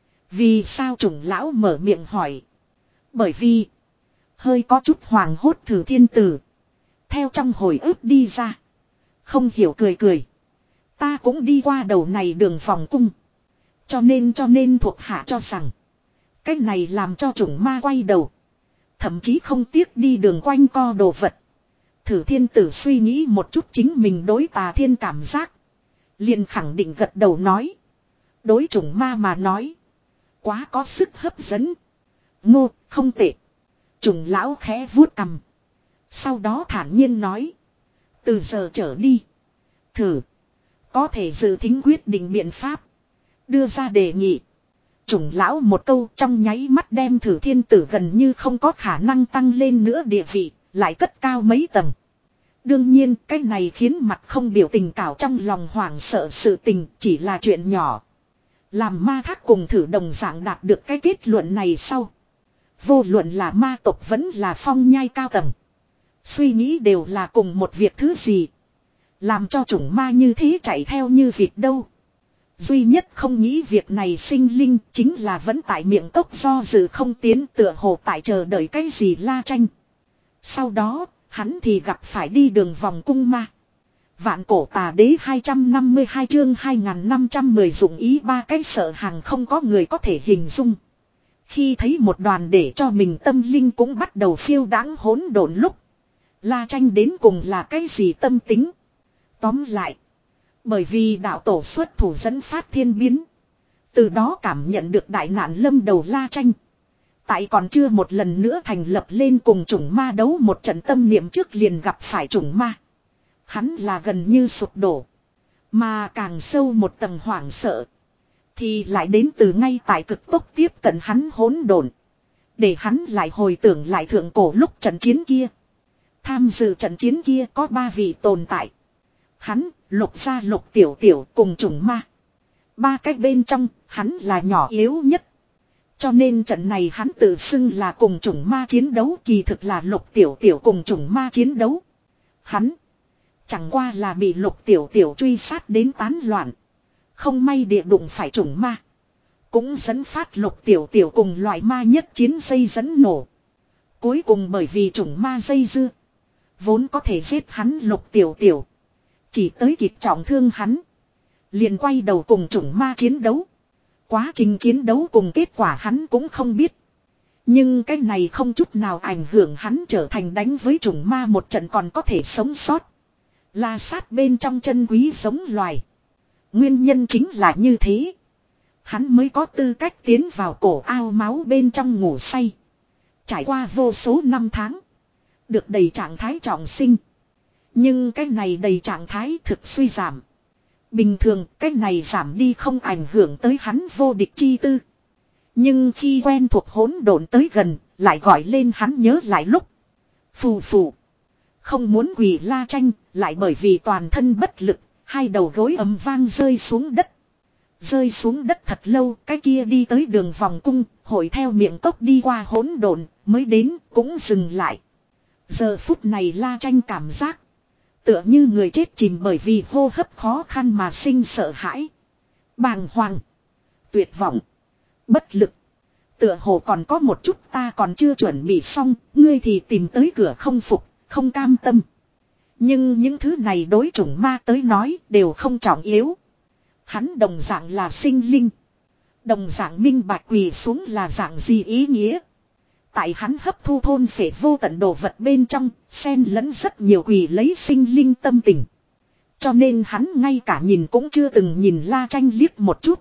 Vì sao chủng lão mở miệng hỏi? Bởi vì hơi có chút hoàng hốt thử thiên tử. Theo trong hồi ức đi ra. Không hiểu cười cười. Ta cũng đi qua đầu này đường vòng cung. Cho nên cho nên thuộc hạ cho rằng. Cái này làm cho chủng ma quay đầu. Thậm chí không tiếc đi đường quanh co đồ vật. Thử thiên tử suy nghĩ một chút chính mình đối tà thiên cảm giác. Liền khẳng định gật đầu nói. Đối chủng ma mà nói. Quá có sức hấp dẫn. Ngô, không tệ. Chủng lão khẽ vuốt cằm. Sau đó thản nhiên nói. Từ giờ trở đi. Thử. Có thể dự thính quyết định biện pháp. Đưa ra đề nghị. Chủng lão một câu trong nháy mắt đem thử thiên tử gần như không có khả năng tăng lên nữa địa vị. Lại cất cao mấy tầng. Đương nhiên cái này khiến mặt không biểu tình cảo trong lòng hoảng sợ sự tình chỉ là chuyện nhỏ. Làm ma thác cùng thử đồng dạng đạt được cái kết luận này sau. Vô luận là ma tộc vẫn là phong nhai cao tầng. Suy nghĩ đều là cùng một việc thứ gì. Làm cho chủng ma như thế chạy theo như việc đâu. Duy nhất không nghĩ việc này sinh linh chính là vẫn tại miệng cốc do dự không tiến tựa hồ tại chờ đợi cái gì La Tranh. Sau đó, hắn thì gặp phải đi đường vòng cung ma. Vạn cổ tà đế hai trăm năm mươi hai chương hai nghìn năm trăm mười dụng ý ba cái sợ hàng không có người có thể hình dung. Khi thấy một đoàn để cho mình tâm linh cũng bắt đầu phiêu đãng hỗn độn lúc. La Tranh đến cùng là cái gì tâm tính. Tóm lại. Bởi vì đạo tổ xuất thủ dẫn phát thiên biến. Từ đó cảm nhận được đại nạn lâm đầu La Tranh. Tại còn chưa một lần nữa thành lập lên cùng chủng ma đấu một trận tâm niệm trước liền gặp phải chủng ma. Hắn là gần như sụp đổ. Mà càng sâu một tầng hoảng sợ. Thì lại đến từ ngay tại cực tốc tiếp cận hắn hỗn độn. Để hắn lại hồi tưởng lại thượng cổ lúc trận chiến kia. Tham dự trận chiến kia có ba vị tồn tại. Hắn, Lục gia Lục tiểu tiểu cùng chủng ma. Ba cách bên trong, hắn là nhỏ yếu nhất. Cho nên trận này hắn tự xưng là cùng chủng ma chiến đấu kỳ thực là Lục tiểu tiểu cùng chủng ma chiến đấu. Hắn chẳng qua là bị Lục tiểu tiểu truy sát đến tán loạn. Không may địa đụng phải chủng ma. Cũng dẫn phát Lục tiểu tiểu cùng loại ma nhất chiến dây dẫn nổ. Cuối cùng bởi vì chủng ma dây dưa. Vốn có thể giết hắn Lục tiểu tiểu. Chỉ tới kịp trọng thương hắn. Liền quay đầu cùng chủng ma chiến đấu. Quá trình chiến đấu cùng kết quả hắn cũng không biết. Nhưng cái này không chút nào ảnh hưởng hắn trở thành đánh với chủng ma một trận còn có thể sống sót. La sát bên trong chân quý giống loài. Nguyên nhân chính là như thế. Hắn mới có tư cách tiến vào cổ ao máu bên trong ngủ say. Trải qua vô số năm tháng. Được đầy trạng thái trọng sinh. Nhưng cái này đầy trạng thái thực suy giảm. Bình thường cái này giảm đi không ảnh hưởng tới hắn vô địch chi tư. Nhưng khi quen thuộc hỗn độn tới gần, lại gọi lên hắn nhớ lại lúc. Phù phù. Không muốn quỳ La Tranh, lại bởi vì toàn thân bất lực, hai đầu gối ầm vang rơi xuống đất. Rơi xuống đất thật lâu, cái kia đi tới đường vòng cung, hội theo miệng cốc đi qua hỗn độn, mới đến, cũng dừng lại. Giờ phút này La Tranh cảm giác. Tựa như người chết chìm bởi vì hô hấp khó khăn mà sinh sợ hãi. Bàng hoàng. Tuyệt vọng. Bất lực. Tựa hồ còn có một chút ta còn chưa chuẩn bị xong, ngươi thì tìm tới cửa không phục, không cam tâm. Nhưng những thứ này đối chủng ma tới nói đều không trọng yếu. Hắn đồng dạng là sinh linh. Đồng dạng minh bạch quỳ xuống là dạng gì ý nghĩa. Tại hắn hấp thu thôn phệ vô tận đồ vật bên trong, xen lẫn rất nhiều quỳ lấy sinh linh tâm tình. Cho nên hắn ngay cả nhìn cũng chưa từng nhìn La Tranh liếc một chút.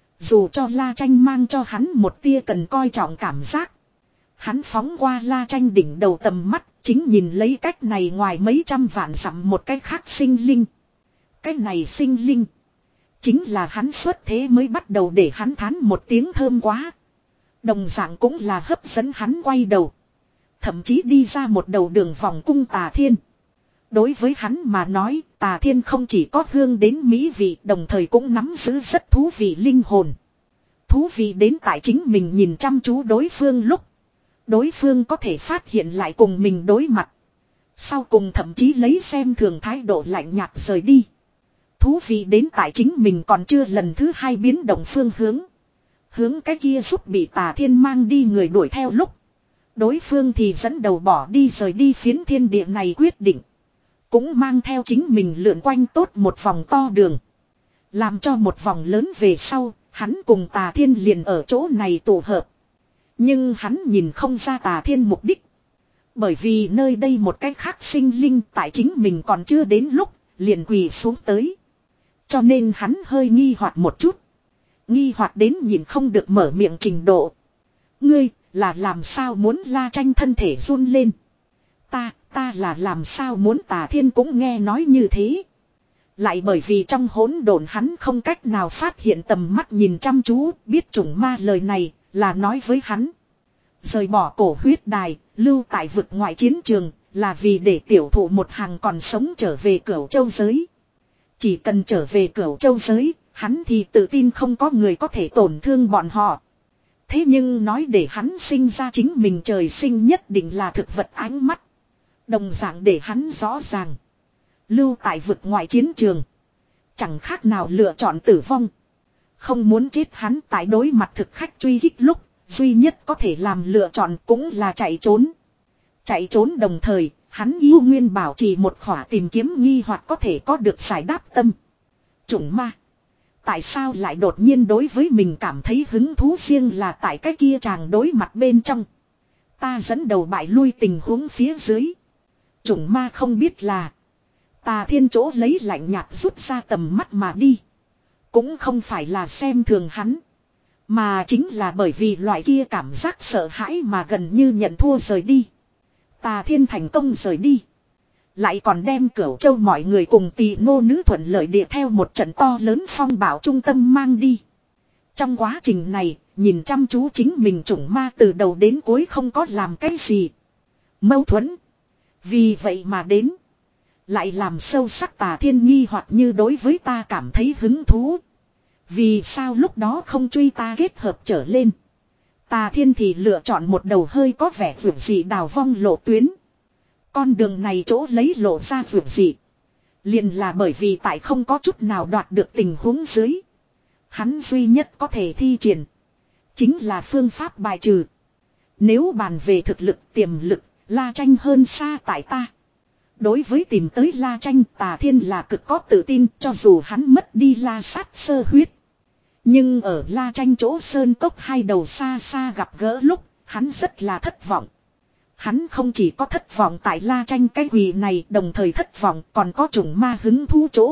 Dù cho La Tranh mang cho hắn một tia cần coi trọng cảm giác. Hắn phóng qua La Tranh đỉnh đầu tầm mắt, chính nhìn lấy cách này ngoài mấy trăm vạn dặm một cách khác sinh linh. Cái này sinh linh. Chính là hắn xuất thế mới bắt đầu để hắn thán một tiếng thơm quá. Đồng dạng cũng là hấp dẫn hắn quay đầu. Thậm chí đi ra một đầu đường vòng cung Tà Thiên. Đối với hắn mà nói, Tà Thiên không chỉ có hương đến mỹ vị, đồng thời cũng nắm giữ rất thú vị linh hồn. Thú vị đến tại chính mình nhìn chăm chú đối phương lúc. Đối phương có thể phát hiện lại cùng mình đối mặt. Sau cùng thậm chí lấy xem thường thái độ lạnh nhạt rời đi. Thú vị đến tại chính mình còn chưa lần thứ hai biến động phương hướng. Hướng cái kia giúp bị Tà Thiên mang đi người đuổi theo lúc. Đối phương thì dẫn đầu bỏ đi rời đi phiến thiên địa này quyết định. Cũng mang theo chính mình lượn quanh tốt một vòng to đường. Làm cho một vòng lớn về sau, hắn cùng Tà Thiên liền ở chỗ này tụ hợp. Nhưng hắn nhìn không ra Tà Thiên mục đích. Bởi vì nơi đây một cách khác sinh linh tại chính mình còn chưa đến lúc, liền quỳ xuống tới. Cho nên hắn hơi nghi hoặc một chút. Nghi hoặc đến nhìn không được mở miệng trình độ. Ngươi, là làm sao muốn La Tranh thân thể run lên. Ta, ta là làm sao muốn Tà Thiên cũng nghe nói như thế. Lại bởi vì trong hỗn độn hắn không cách nào phát hiện tầm mắt nhìn chăm chú, biết chủng ma lời này, là nói với hắn. Rời bỏ cổ huyết đài, lưu tại vực ngoại chiến trường, là vì để tiểu thụ một hàng còn sống trở về Cửu Châu giới. Chỉ cần trở về Cửu Châu giới, hắn thì tự tin không có người có thể tổn thương bọn họ. Thế nhưng nói để hắn sinh ra chính mình trời sinh nhất định là thực vật ánh mắt. Đồng dạng để hắn rõ ràng. Lưu tại vực ngoại chiến trường. Chẳng khác nào lựa chọn tử vong. Không muốn chết hắn tại đối mặt thực khách truy kích lúc. Duy nhất có thể làm lựa chọn cũng là chạy trốn. Chạy trốn đồng thời, hắn yêu nguyên bảo trì một khỏa tìm kiếm nghi hoặc có thể có được giải đáp tâm. Chủng ma. Tại sao lại đột nhiên đối với mình cảm thấy hứng thú riêng là tại cái kia chàng đối mặt bên trong. Ta dẫn đầu bại lui tình huống phía dưới. Chủng ma không biết là. Tà Thiên chỗ lấy lạnh nhạt rút ra tầm mắt mà đi. Cũng không phải là xem thường hắn. Mà chính là bởi vì loại kia cảm giác sợ hãi mà gần như nhận thua rời đi. Tà Thiên thành công rời đi. Lại còn đem Cửu Châu mọi người cùng Tỳ nô nữ thuận lợi địa theo một trận to lớn phong bạo trung tâm mang đi. Trong quá trình này, nhìn chăm chú chính mình chủng ma từ đầu đến cuối không có làm cái gì. Mâu thuẫn. Vì vậy mà đến. Lại làm sâu sắc Tà Thiên nghi hoặc như đối với ta cảm thấy hứng thú. Vì sao lúc đó không truy ta kết hợp trở lên. Tà Thiên thì lựa chọn một đầu hơi có vẻ vượt dị đào vong lộ tuyến. Con đường này chỗ lấy lộ ra vượt dị. Liền là bởi vì tại không có chút nào đoạt được tình huống dưới. Hắn duy nhất có thể thi triển. Chính là phương pháp bài trừ. Nếu bàn về thực lực tiềm lực, La Tranh hơn xa tại ta. Đối với tìm tới La Tranh, Tà Thiên là cực có tự tin cho dù hắn mất đi La Sát sơ huyết. Nhưng ở La Tranh chỗ sơn cốc hai đầu xa xa gặp gỡ lúc, hắn rất là thất vọng. Hắn không chỉ có thất vọng tại La Tranh cái quỷ này, đồng thời thất vọng còn có chủng ma hứng thú chỗ.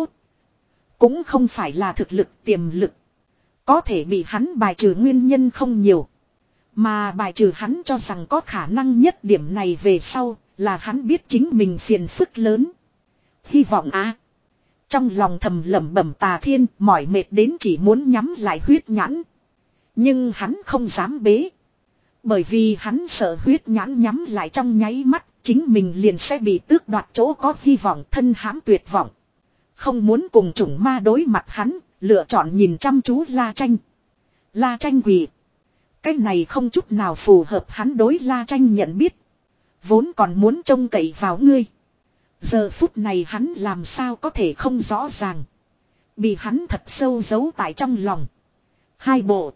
Cũng không phải là thực lực tiềm lực. Có thể bị hắn bài trừ nguyên nhân không nhiều. Mà bài trừ hắn cho rằng có khả năng nhất điểm này về sau, là hắn biết chính mình phiền phức lớn. Hy vọng á. À. Trong lòng thầm lẩm bẩm Tà Thiên mỏi mệt đến chỉ muốn nhắm lại huyết nhãn. Nhưng hắn không dám bế. Bởi vì hắn sợ huyết nhãn nhắm lại trong nháy mắt, chính mình liền sẽ bị tước đoạt chỗ có hy vọng thân hãm tuyệt vọng. Không muốn cùng chủng ma đối mặt hắn, lựa chọn nhìn chăm chú La Tranh. La Tranh quỳ. Cái này không chút nào phù hợp hắn đối La Tranh nhận biết. Vốn còn muốn trông cậy vào ngươi. Giờ phút này hắn làm sao có thể không rõ ràng. Bị hắn thật sâu giấu tại trong lòng. Hai bộ.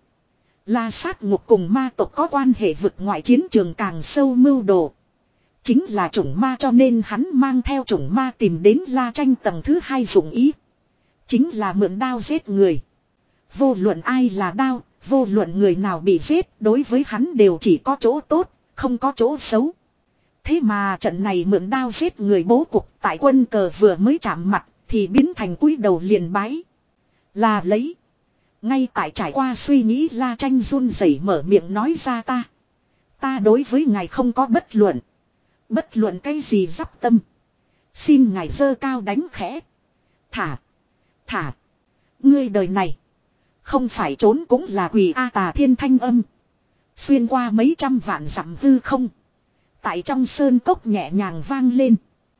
La sát ngục cùng ma tộc có quan hệ vực ngoại chiến trường càng sâu mưu đồ. Chính là chủng ma cho nên hắn mang theo chủng ma tìm đến La Tranh tầng thứ hai dụng ý. Chính là mượn đao giết người. Vô luận ai là đao, vô luận người nào bị giết, đối với hắn đều chỉ có chỗ tốt, không có chỗ xấu. Thế mà trận này mượn đao giết người bố cục tại quân cờ vừa mới chạm mặt thì biến thành cúi đầu liền bái. Là lấy. Ngay tại trải qua suy nghĩ La Tranh run rẩy mở miệng nói ra ta. Ta đối với ngài không có bất luận. Bất luận cái gì dắp tâm. Xin ngài dơ cao đánh khẽ. Thả. Thả. Ngươi đời này. Không phải trốn cũng là quỷ A Tà Thiên thanh âm. Xuyên qua mấy trăm vạn dặm hư không. Tại trong sơn cốc nhẹ nhàng vang lên.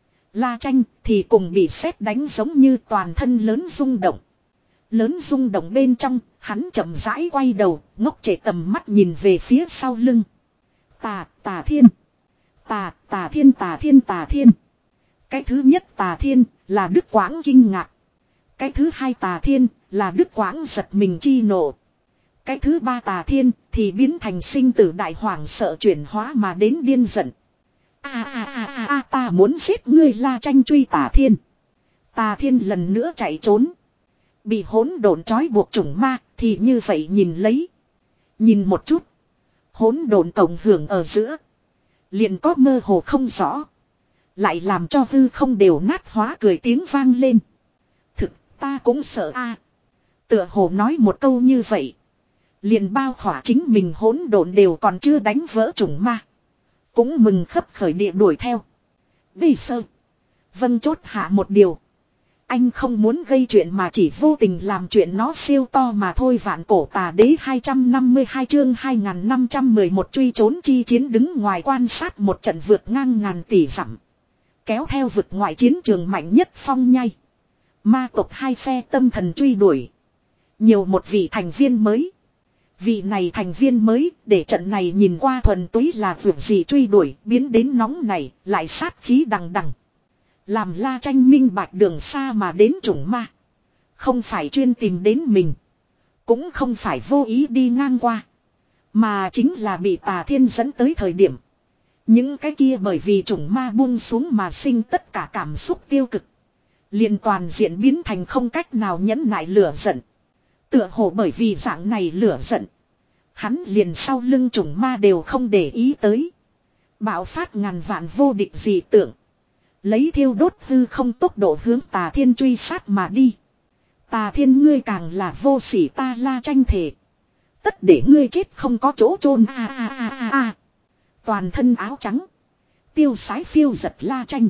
La Tranh thì cùng bị sét đánh giống như toàn thân lớn rung động. Lớn rung động bên trong, hắn chậm rãi quay đầu, ngốc trệ tầm mắt nhìn về phía sau lưng. Tà, Tà Thiên. Tà, Tà Thiên, Tà Thiên, Tà Thiên. Cái thứ nhất Tà Thiên là Đức Quãng kinh ngạc. Cái thứ hai Tà Thiên là Đức Quãng giật mình chi nộ. Cái thứ ba Tà Thiên thì biến thành sinh tử đại hoàng sợ chuyển hóa mà đến điên giận. A a a a a ta muốn giết ngươi La Tranh truy Tà Thiên. Tà Thiên lần nữa chạy trốn. Bị hỗn độn trói buộc chủng ma thì như vậy nhìn lấy. Nhìn một chút. Hỗn độn cộng hưởng ở giữa. Liền có mơ hồ không rõ. Lại làm cho hư không đều nát hóa cười tiếng vang lên. Thực ta cũng sợ a. Tựa hồ nói một câu như vậy. Liền bao khỏa chính mình hỗn độn đều còn chưa đánh vỡ chủng ma. Cũng mừng khấp khởi địa đuổi theo. Bây sơ. Vâng chốt hạ một điều. Anh không muốn gây chuyện mà chỉ vô tình làm chuyện nó siêu to mà thôi. Vạn cổ tà đế hai trăm năm mươi hai chương hai nghìn năm trăm mười một truy trốn chi chiến đứng ngoài quan sát một trận vượt ngang ngàn tỷ dặm. Kéo theo vực ngoại chiến trường mạnh nhất phong nhai. Ma tộc hai phe tâm thần truy đuổi. Nhiều một vị thành viên mới. Vị này thành viên mới để trận này nhìn qua thuần túy là vượt gì truy đuổi biến đến nóng này lại sát khí đằng đằng. Làm La Tranh minh bạch đường xa mà đến chủng ma. Không phải chuyên tìm đến mình. Cũng không phải vô ý đi ngang qua. Mà chính là bị Tà Thiên dẫn tới thời điểm. Những cái kia bởi vì chủng ma buông xuống mà sinh tất cả cảm xúc tiêu cực. Liền toàn diện biến thành không cách nào nhẫn nại lửa giận. Tựa hồ bởi vì dạng này lửa giận. Hắn liền sau lưng chủng ma đều không để ý tới. Bạo phát ngàn vạn vô địch dị tưởng. Lấy thiêu đốt hư không tốc độ hướng Tà Thiên truy sát mà đi. Tà Thiên ngươi càng là vô sỉ ta La Tranh thể. Tất để ngươi chết không có chỗ chôn a a a a a. Toàn thân áo trắng. Tiêu sái phiêu giật La Tranh.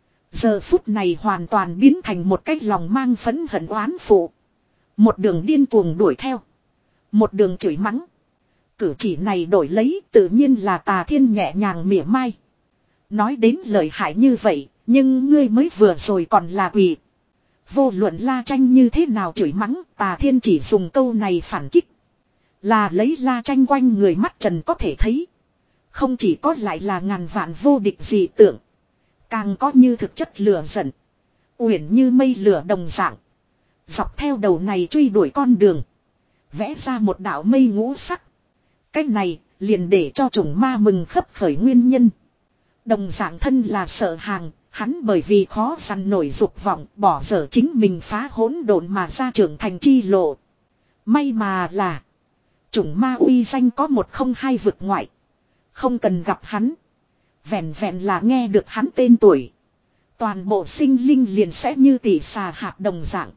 Giờ phút này hoàn toàn biến thành một cái lòng mang phẫn hận oán phụ. Một đường điên cuồng đuổi theo. Một đường chửi mắng. Cử chỉ này đổi lấy tự nhiên là Tà Thiên nhẹ nhàng mỉa mai. Nói đến lời hại như vậy, nhưng ngươi mới vừa rồi còn là quỷ. Vô luận La Tranh như thế nào chửi mắng, Tà Thiên chỉ dùng câu này phản kích. Là lấy La Tranh quanh người mắt trần có thể thấy. Không chỉ có lại là ngàn vạn vô địch dị tưởng. Càng có như thực chất lửa giận. Uyển như mây lửa đồng dạng. Dọc theo đầu này truy đuổi con đường. Vẽ ra một đạo mây ngũ sắc. Cái này liền để cho chủng ma mừng khấp khởi nguyên nhân. Đồng dạng thân là sợ hàng. Hắn bởi vì khó săn nổi dục vọng bỏ dở chính mình phá hỗn độn mà ra trưởng thành chi lộ. May mà là. Chủng ma uy danh có một không hai vực ngoại. Không cần gặp hắn. Vẹn vẹn là nghe được hắn tên tuổi. Toàn bộ sinh linh liền sẽ như tỷ xà hạt đồng dạng.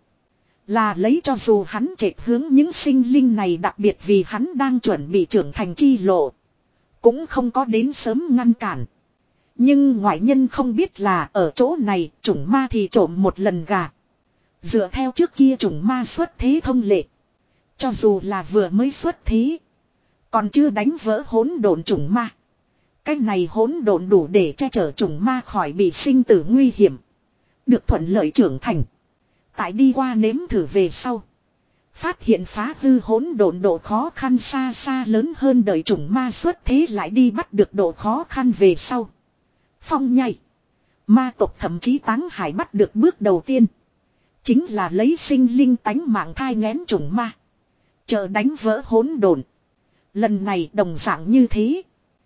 Là lấy cho dù hắn trệt hướng những sinh linh này đặc biệt vì hắn đang chuẩn bị trưởng thành chi lộ. Cũng không có đến sớm ngăn cản. Nhưng ngoại nhân không biết là ở chỗ này chủng ma thì trộm một lần gà. Dựa theo trước kia chủng ma xuất thế thông lệ. Cho dù là vừa mới xuất thế. Còn chưa đánh vỡ hỗn độn chủng ma. Cái này hỗn độn đủ để che chở chủng ma khỏi bị sinh tử nguy hiểm. Được thuận lợi trưởng thành. Tại đi qua nếm thử về sau. Phát hiện phá hư hỗn độn độ khó khăn xa xa lớn hơn đời chủng ma xuất thế lại đi bắt được độ khó khăn về sau. Phong nhai. Ma tộc thậm chí Táng Hải bắt được bước đầu tiên. Chính là lấy sinh linh tánh mạng thai nghén chủng ma. Chờ đánh vỡ hỗn độn. Lần này đồng dạng như thế.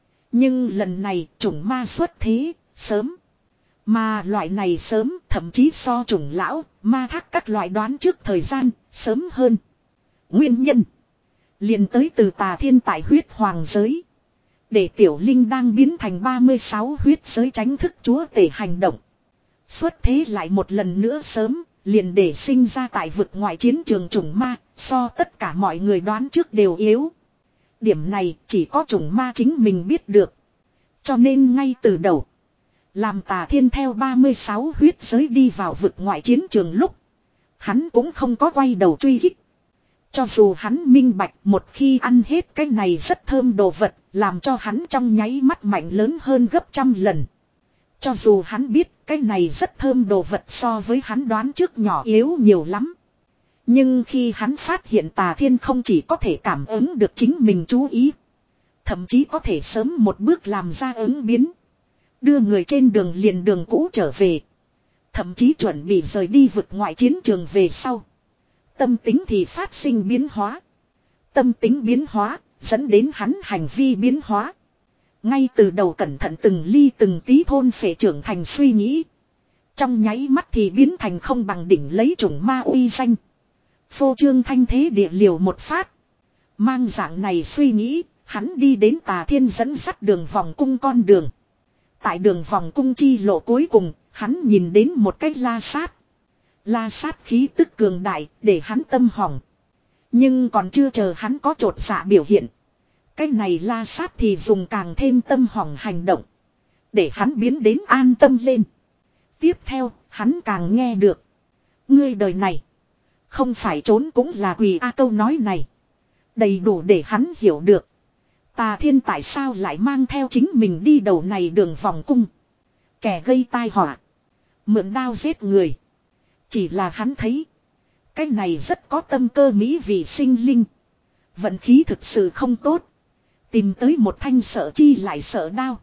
Nhưng lần này chủng ma xuất thế, sớm. Mà loại này sớm thậm chí so chủng lão, ma thác các loại đoán trước thời gian, sớm hơn. Nguyên nhân. Liền tới từ Tà Thiên tại huyết hoàng giới. Để tiểu linh đang biến thành ba mươi sáu huyết giới tránh thức chúa tể hành động. Xuất thế lại một lần nữa sớm, liền để sinh ra tại vực ngoại chiến trường chủng ma, so tất cả mọi người đoán trước đều yếu. Điểm này chỉ có chủng ma chính mình biết được. Cho nên ngay từ đầu, làm Tà Thiên theo ba mươi sáu huyết giới đi vào vực ngoại chiến trường lúc, hắn cũng không có quay đầu truy kích. Cho dù hắn minh bạch một khi ăn hết cái này rất thơm đồ vật, làm cho hắn trong nháy mắt mạnh lớn hơn gấp trăm lần. Cho dù hắn biết cái này rất thơm đồ vật so với hắn đoán trước nhỏ yếu nhiều lắm. Nhưng khi hắn phát hiện Tà Thiên không chỉ có thể cảm ứng được chính mình chú ý, thậm chí có thể sớm một bước làm ra ứng biến. Đưa người trên đường liền đường cũ trở về. Thậm chí chuẩn bị rời đi vực ngoại chiến trường về sau. Tâm tính thì phát sinh biến hóa. Tâm tính biến hóa, dẫn đến hắn hành vi biến hóa. Ngay từ đầu cẩn thận từng ly từng tí thôn phệ trưởng thành suy nghĩ. Trong nháy mắt thì biến thành không bằng đỉnh lấy chủng ma uy danh. Phô trương thanh thế địa liều một phát. Mang dạng này suy nghĩ, hắn đi đến Tà Thiên dẫn dắt đường vòng cung con đường. Tại đường vòng cung chi lộ cuối cùng, hắn nhìn đến một cái la sát. La sát khí tức cường đại, để hắn tâm hỏng. Nhưng còn chưa chờ hắn có chột dạ biểu hiện. Cái này la sát thì dùng càng thêm tâm hỏng hành động. Để hắn biến đến an tâm lên. Tiếp theo, hắn càng nghe được. Ngươi đời này, không phải trốn cũng là quỳ a câu nói này. Đầy đủ để hắn hiểu được. Tà Thiên tại sao lại mang theo chính mình đi đầu này đường vòng cung. Kẻ gây tai họa. Mượn đao giết người. Chỉ là hắn thấy. Cái này rất có tâm cơ mỹ vì sinh linh. Vận khí thực sự không tốt. Tìm tới một thanh sợ chi lại sợ đao.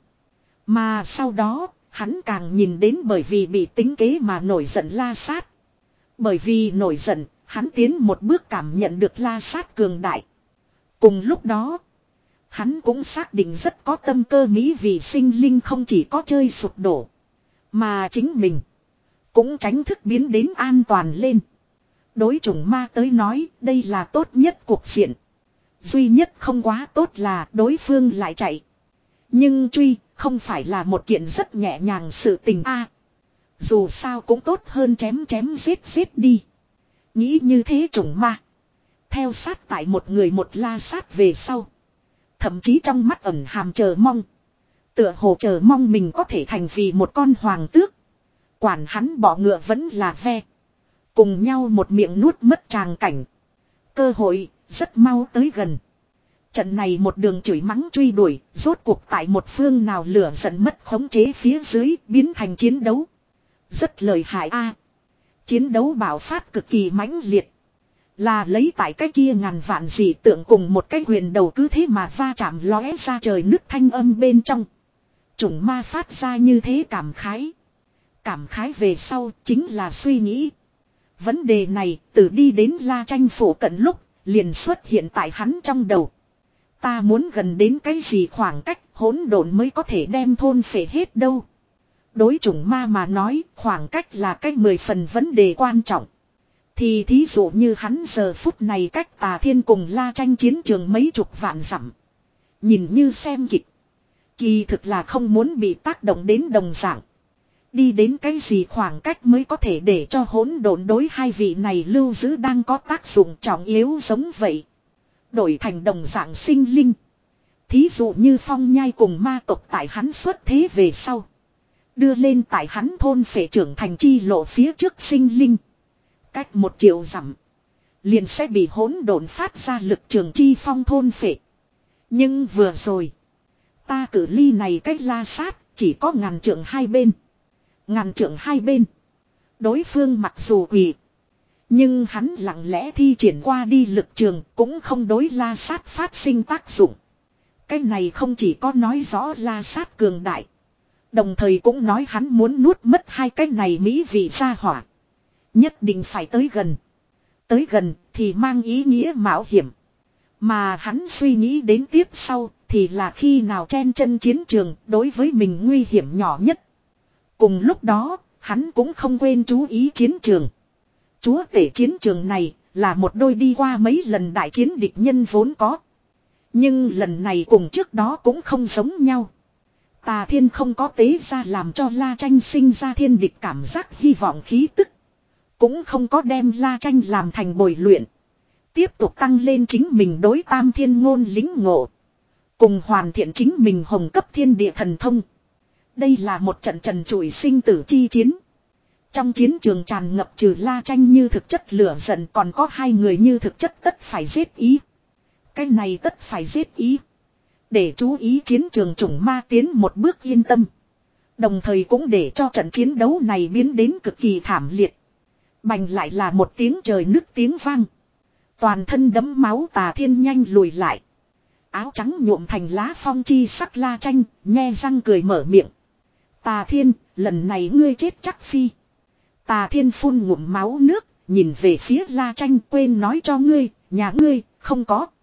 Mà sau đó, hắn càng nhìn đến bởi vì bị tính kế mà nổi giận la sát. Bởi vì nổi giận, hắn tiến một bước cảm nhận được la sát cường đại. Cùng lúc đó, hắn cũng xác định rất có tâm cơ mỹ vì sinh linh không chỉ có chơi sụp đổ. Mà chính mình cũng tránh thức biến đến an toàn lên. Đối chủng ma tới nói đây là tốt nhất cuộc diện. Duy nhất không quá tốt là đối phương lại chạy. Nhưng truy không phải là một kiện rất nhẹ nhàng sự tình a. Dù sao cũng tốt hơn chém chém giết giết đi. Nghĩ như thế chủng ma. Theo sát tại một người một la sát về sau. Thậm chí trong mắt ẩn hàm chờ mong. Tựa hồ chờ mong mình có thể thành vì một con hoàng tước. Quản hắn bỏ ngựa vẫn là ve. Cùng nhau một miệng nuốt mất tràng cảnh. Cơ hội rất mau tới gần. Trận này một đường chửi mắng truy đuổi. Rốt cuộc tại một phương nào lửa giận mất khống chế phía dưới biến thành chiến đấu. Rất lợi hại a. Chiến đấu bạo phát cực kỳ mãnh liệt. Là lấy tại cái kia ngàn vạn dị tượng cùng một cái huyền đầu cứ thế mà va chạm lóe ra trời nứt thanh âm bên trong. Chủng ma phát ra như thế cảm khái. Cảm khái về sau chính là suy nghĩ. Vấn đề này từ đi đến La Tranh phủ cận lúc liền xuất hiện tại hắn trong đầu. Ta muốn gần đến cái gì khoảng cách hỗn độn mới có thể đem thôn phệ hết đâu. Đối chủng ma mà nói khoảng cách là cái mười phần vấn đề quan trọng. Thì thí dụ như hắn giờ phút này cách Tà Thiên cùng La Tranh chiến trường mấy chục vạn dặm. Nhìn như xem kịch. Kỳ thực là không muốn bị tác động đến đồng dạng. Đi đến cái gì khoảng cách mới có thể để cho hỗn độn đối hai vị này lưu giữ đang có tác dụng trọng yếu giống vậy. Đổi thành đồng dạng sinh linh. Thí dụ như Phong Nhai cùng ma tộc tại hắn xuất thế về sau. Đưa lên tại hắn thôn phệ trưởng thành chi lộ phía trước sinh linh. Cách một triệu dặm liền sẽ bị hỗn độn phát ra lực trường chi phong thôn phệ. Nhưng vừa rồi ta cử ly này cách la sát chỉ có ngàn trượng hai bên. Ngàn trượng hai bên. Đối phương mặc dù quỳ. Nhưng hắn lặng lẽ thi triển qua đi lực trường cũng không đối la sát phát sinh tác dụng. Cái này không chỉ có nói rõ la sát cường đại. Đồng thời cũng nói hắn muốn nuốt mất hai cái này mỹ vị gia hỏa. Nhất định phải tới gần. Tới gần thì mang ý nghĩa mạo hiểm. Mà hắn suy nghĩ đến tiếp sau thì là khi nào chen chân chiến trường đối với mình nguy hiểm nhỏ nhất. Cùng lúc đó, hắn cũng không quên chú ý chiến trường. Chúa tể chiến trường này là một đôi đi qua mấy lần đại chiến địch nhân vốn có. Nhưng lần này cùng trước đó cũng không giống nhau. Tà Thiên không có tế ra làm cho La Tranh sinh ra thiên địch cảm giác hy vọng khí tức. Cũng không có đem La Tranh làm thành bồi luyện. Tiếp tục tăng lên chính mình đối tam thiên ngôn lính ngộ. Cùng hoàn thiện chính mình hồng cấp thiên địa thần thông. Đây là một trận trần trụi sinh tử chi chiến. Trong chiến trường tràn ngập trừ La Tranh như thực chất lửa giận còn có hai người như thực chất tất phải giết ý. Cái này tất phải giết ý. Để chú ý chiến trường chủng ma tiến một bước yên tâm. Đồng thời cũng để cho trận chiến đấu này biến đến cực kỳ thảm liệt. Bành lại là một tiếng trời nứt tiếng vang. Toàn thân đẫm máu Tà Thiên nhanh lùi lại. Áo trắng nhuộm thành lá phong chi sắc La Tranh, nhe răng cười mở miệng. Tà Thiên, lần này ngươi chết chắc phi. Tà Thiên phun ngụm máu nước, nhìn về phía La Tranh quên nói cho ngươi, nhà ngươi, không có.